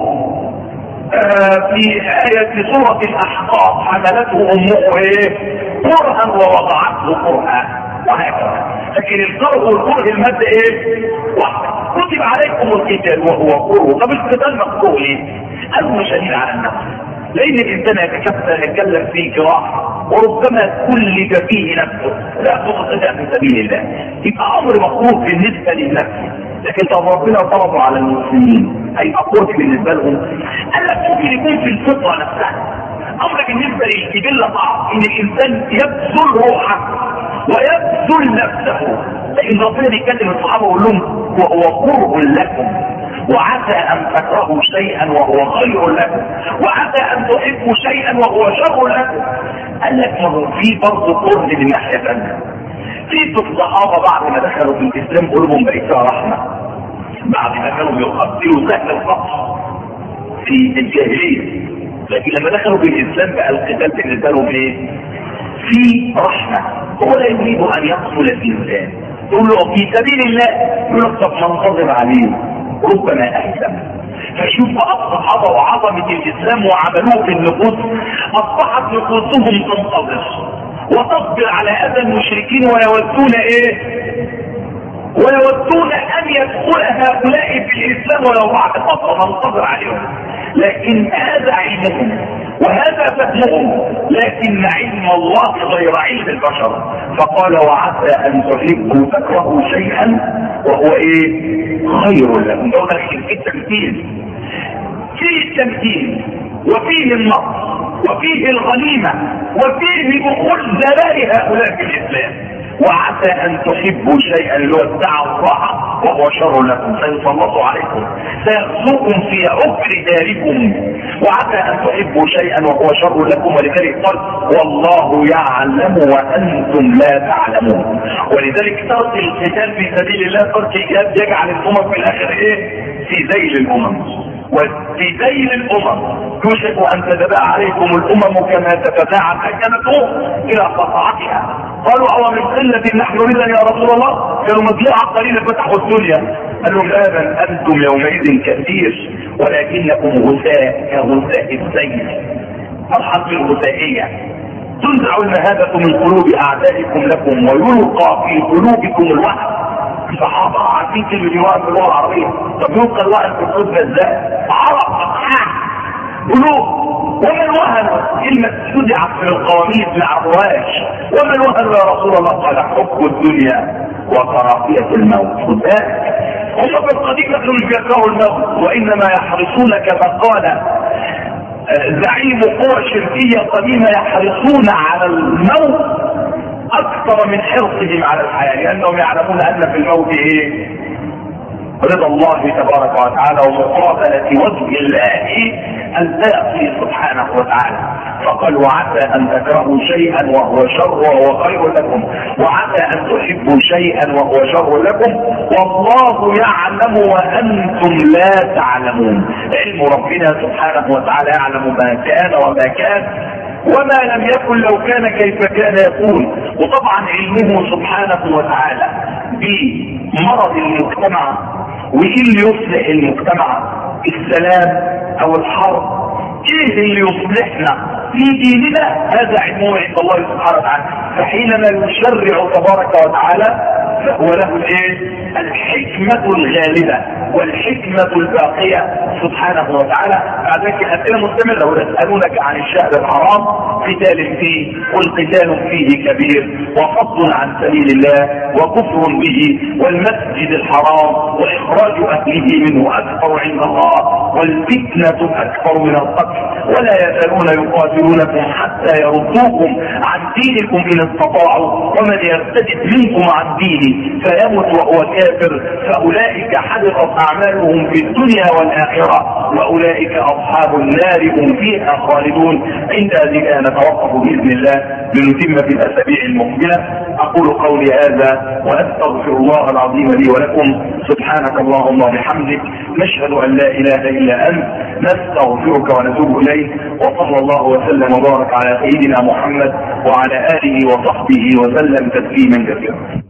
آه في آية سورة الأحقاف حملته أمه إيه؟ كرها ووضعته كرها، وهكذا. لكن الكره والكره المادة إيه؟ واحدة. كتب عليكم القتال وهو كره. طب القتال مكروه ليه؟ أمر شديد على النفس، لأن الإنسان يتكلم فيه جراح وربما كلف فيه نفسه لا تقتدى في سبيل الله، يبقى أمر مكروه بالنسبة للنفس. لكن طب ربنا طلبوا على المسلمين هيبقى كره بالنسبة لهم. قال لك ممكن يكون في الفطرة نفسها أمر بالنسبة للجبلة صعب إن الإنسان يبذل روحه ويبذل نفسه. لكن ربنا بيكلم الصحابة ويقول لهم وهو كره لكم، وعسى ان تكرهوا شيئا وهو خير لكم، وعسى ان تحبوا شيئا وهو شر لكم. قال لك ما هو في برضه كره من ناحيه ثانيه. في الصحابه بعد ما دخلوا في الاسلام قلوبهم بقت فيها رحمه، بعد ما كانوا بيقتلوا سهل القتل في الجاهليه، لكن لما دخلوا في الاسلام بقى القتال بالنسبه لهم ايه؟ في رحمه. هو لا يريد ان يقتل الانسان، يقول له في سبيل الله، يقول لك طب منتظر عليه ربما أحسن. فشوف الصحابة وعظمة الإسلام وعملوه في النفوس، أصبحت نفوسهم تنتظر وتصبر على أذى المشركين، ويودون إيه؟ ويودون أن يدخل هؤلاء في الإسلام ولو بعد فترة، ننتظر عليهم. لكن هذا علمهم وهذا فهمهم، لكن علم الله غير علم البشر. فقال وعسى أن تحبوا تكرهوا شيئا وهو ايه؟ خير لكم. ده داخل في التمثيل، فيه التمثيل وفيه النصر وفيه الغنيمة وفيه دخول زلال هؤلاء في الإسلام. وعسى ان تحبوا شيئا اللي هو الدعوة والراحة وهو شر لكم، سيسلطوا عليكم سيغزوكم في عقر داركم. وعسى ان تحبوا شيئا وهو شر لكم، ولذلك قال والله يعلم وانتم لا تعلمون. ولذلك ترك القتال في سبيل الله ترك الجهاد يجعل الامم في الاخر ايه؟ في ذيل الامم. وفي ذيل الامم يوشك ان تتباع عليكم الامم كما تتباع الحكمة الى قطعتها. قالوا او من قلة نحن اذا يا رسول الله؟ كانوا مجموعة قليلة فتحوا الدنيا. قال لهم لا بل انتم يومئذ كثير ولكنكم غثاء كغثاء السيل. الحرب الغثائية تنزع المهابة من قلوب اعدائكم لكم ويلقى في قلوبكم الوهن. الصحابة عارفين كلمة جواب باللغة العربية، طب يلقى الوهن في القلوب ازاي؟ عرب اصحاح قلوب. وما الوهن؟ كلمة تدعت في القواميس العرواش. وما الوهن يا رسول الله؟ قال حب الدنيا وكراهية الموت. خذها هم في القديم نحن مش بيكرهوا الموت، وانما يحرصون كما قال زعيم قوى شركية قديمة يحرصون على الموت اكثر من حرصهم على الحياة، لانهم يعلمون ان في الموت ايه؟ رضا الله تبارك وتعالى ومقابلة وجه الله الباقي سبحانه وتعالى. فقال وعسى ان تكرهوا شيئا وهو شر وهو خير لكم، وعسى ان تحبوا شيئا وهو شر لكم، والله يعلم وانتم لا تعلمون. علم ربنا سبحانه وتعالى يعلم ما كان وما كان وما لم يكن لو كان كيف كان يكون. وطبعا علمه سبحانه وتعالى بمرض المجتمع وايه اللي يصلح المجتمع، السلام او الحرب، ايه اللي يصلحنا في ديننا، هذا علمه عند الله سبحانه وتعالى. فحينما يشرع تبارك وتعالى فهو له الايه؟ الحكمة الغالبة والحكمة الباقية سبحانه وتعالى. بعدك الأسئلة مستمرة، ويسألونك عن الشهر الحرام قتال فيه، والقتال فيه كبير وفضل عن سبيل الله وكفر به، والمسجد الحرام وإخراج أهله منه أكبر عند الله، والفتنة أكبر من القتل، ولا يزالون يقاتلونكم حتى يردوكم عن دينكم إن استطاعوا، ومن يرتد منكم عن دينه فيمت وهو كافر فأولئك حبطت أعمالهم في الدنيا والآخرة وأولئك أصحاب النار هم فيها خالدون. عند ذلك نتوقف بإذن الله لنتم في الأسابيع المقبلة. أقول قولي هذا وأستغفر الله العظيم لي ولكم. سبحانك اللهم وبحمدك، نشهد أن لا إله إلا أنت، نستغفرك ونتوب إليك. وصلى الله وسلم وبارك على سيدنا محمد وعلى آله وصحبه وسلم تسليما كثيرا.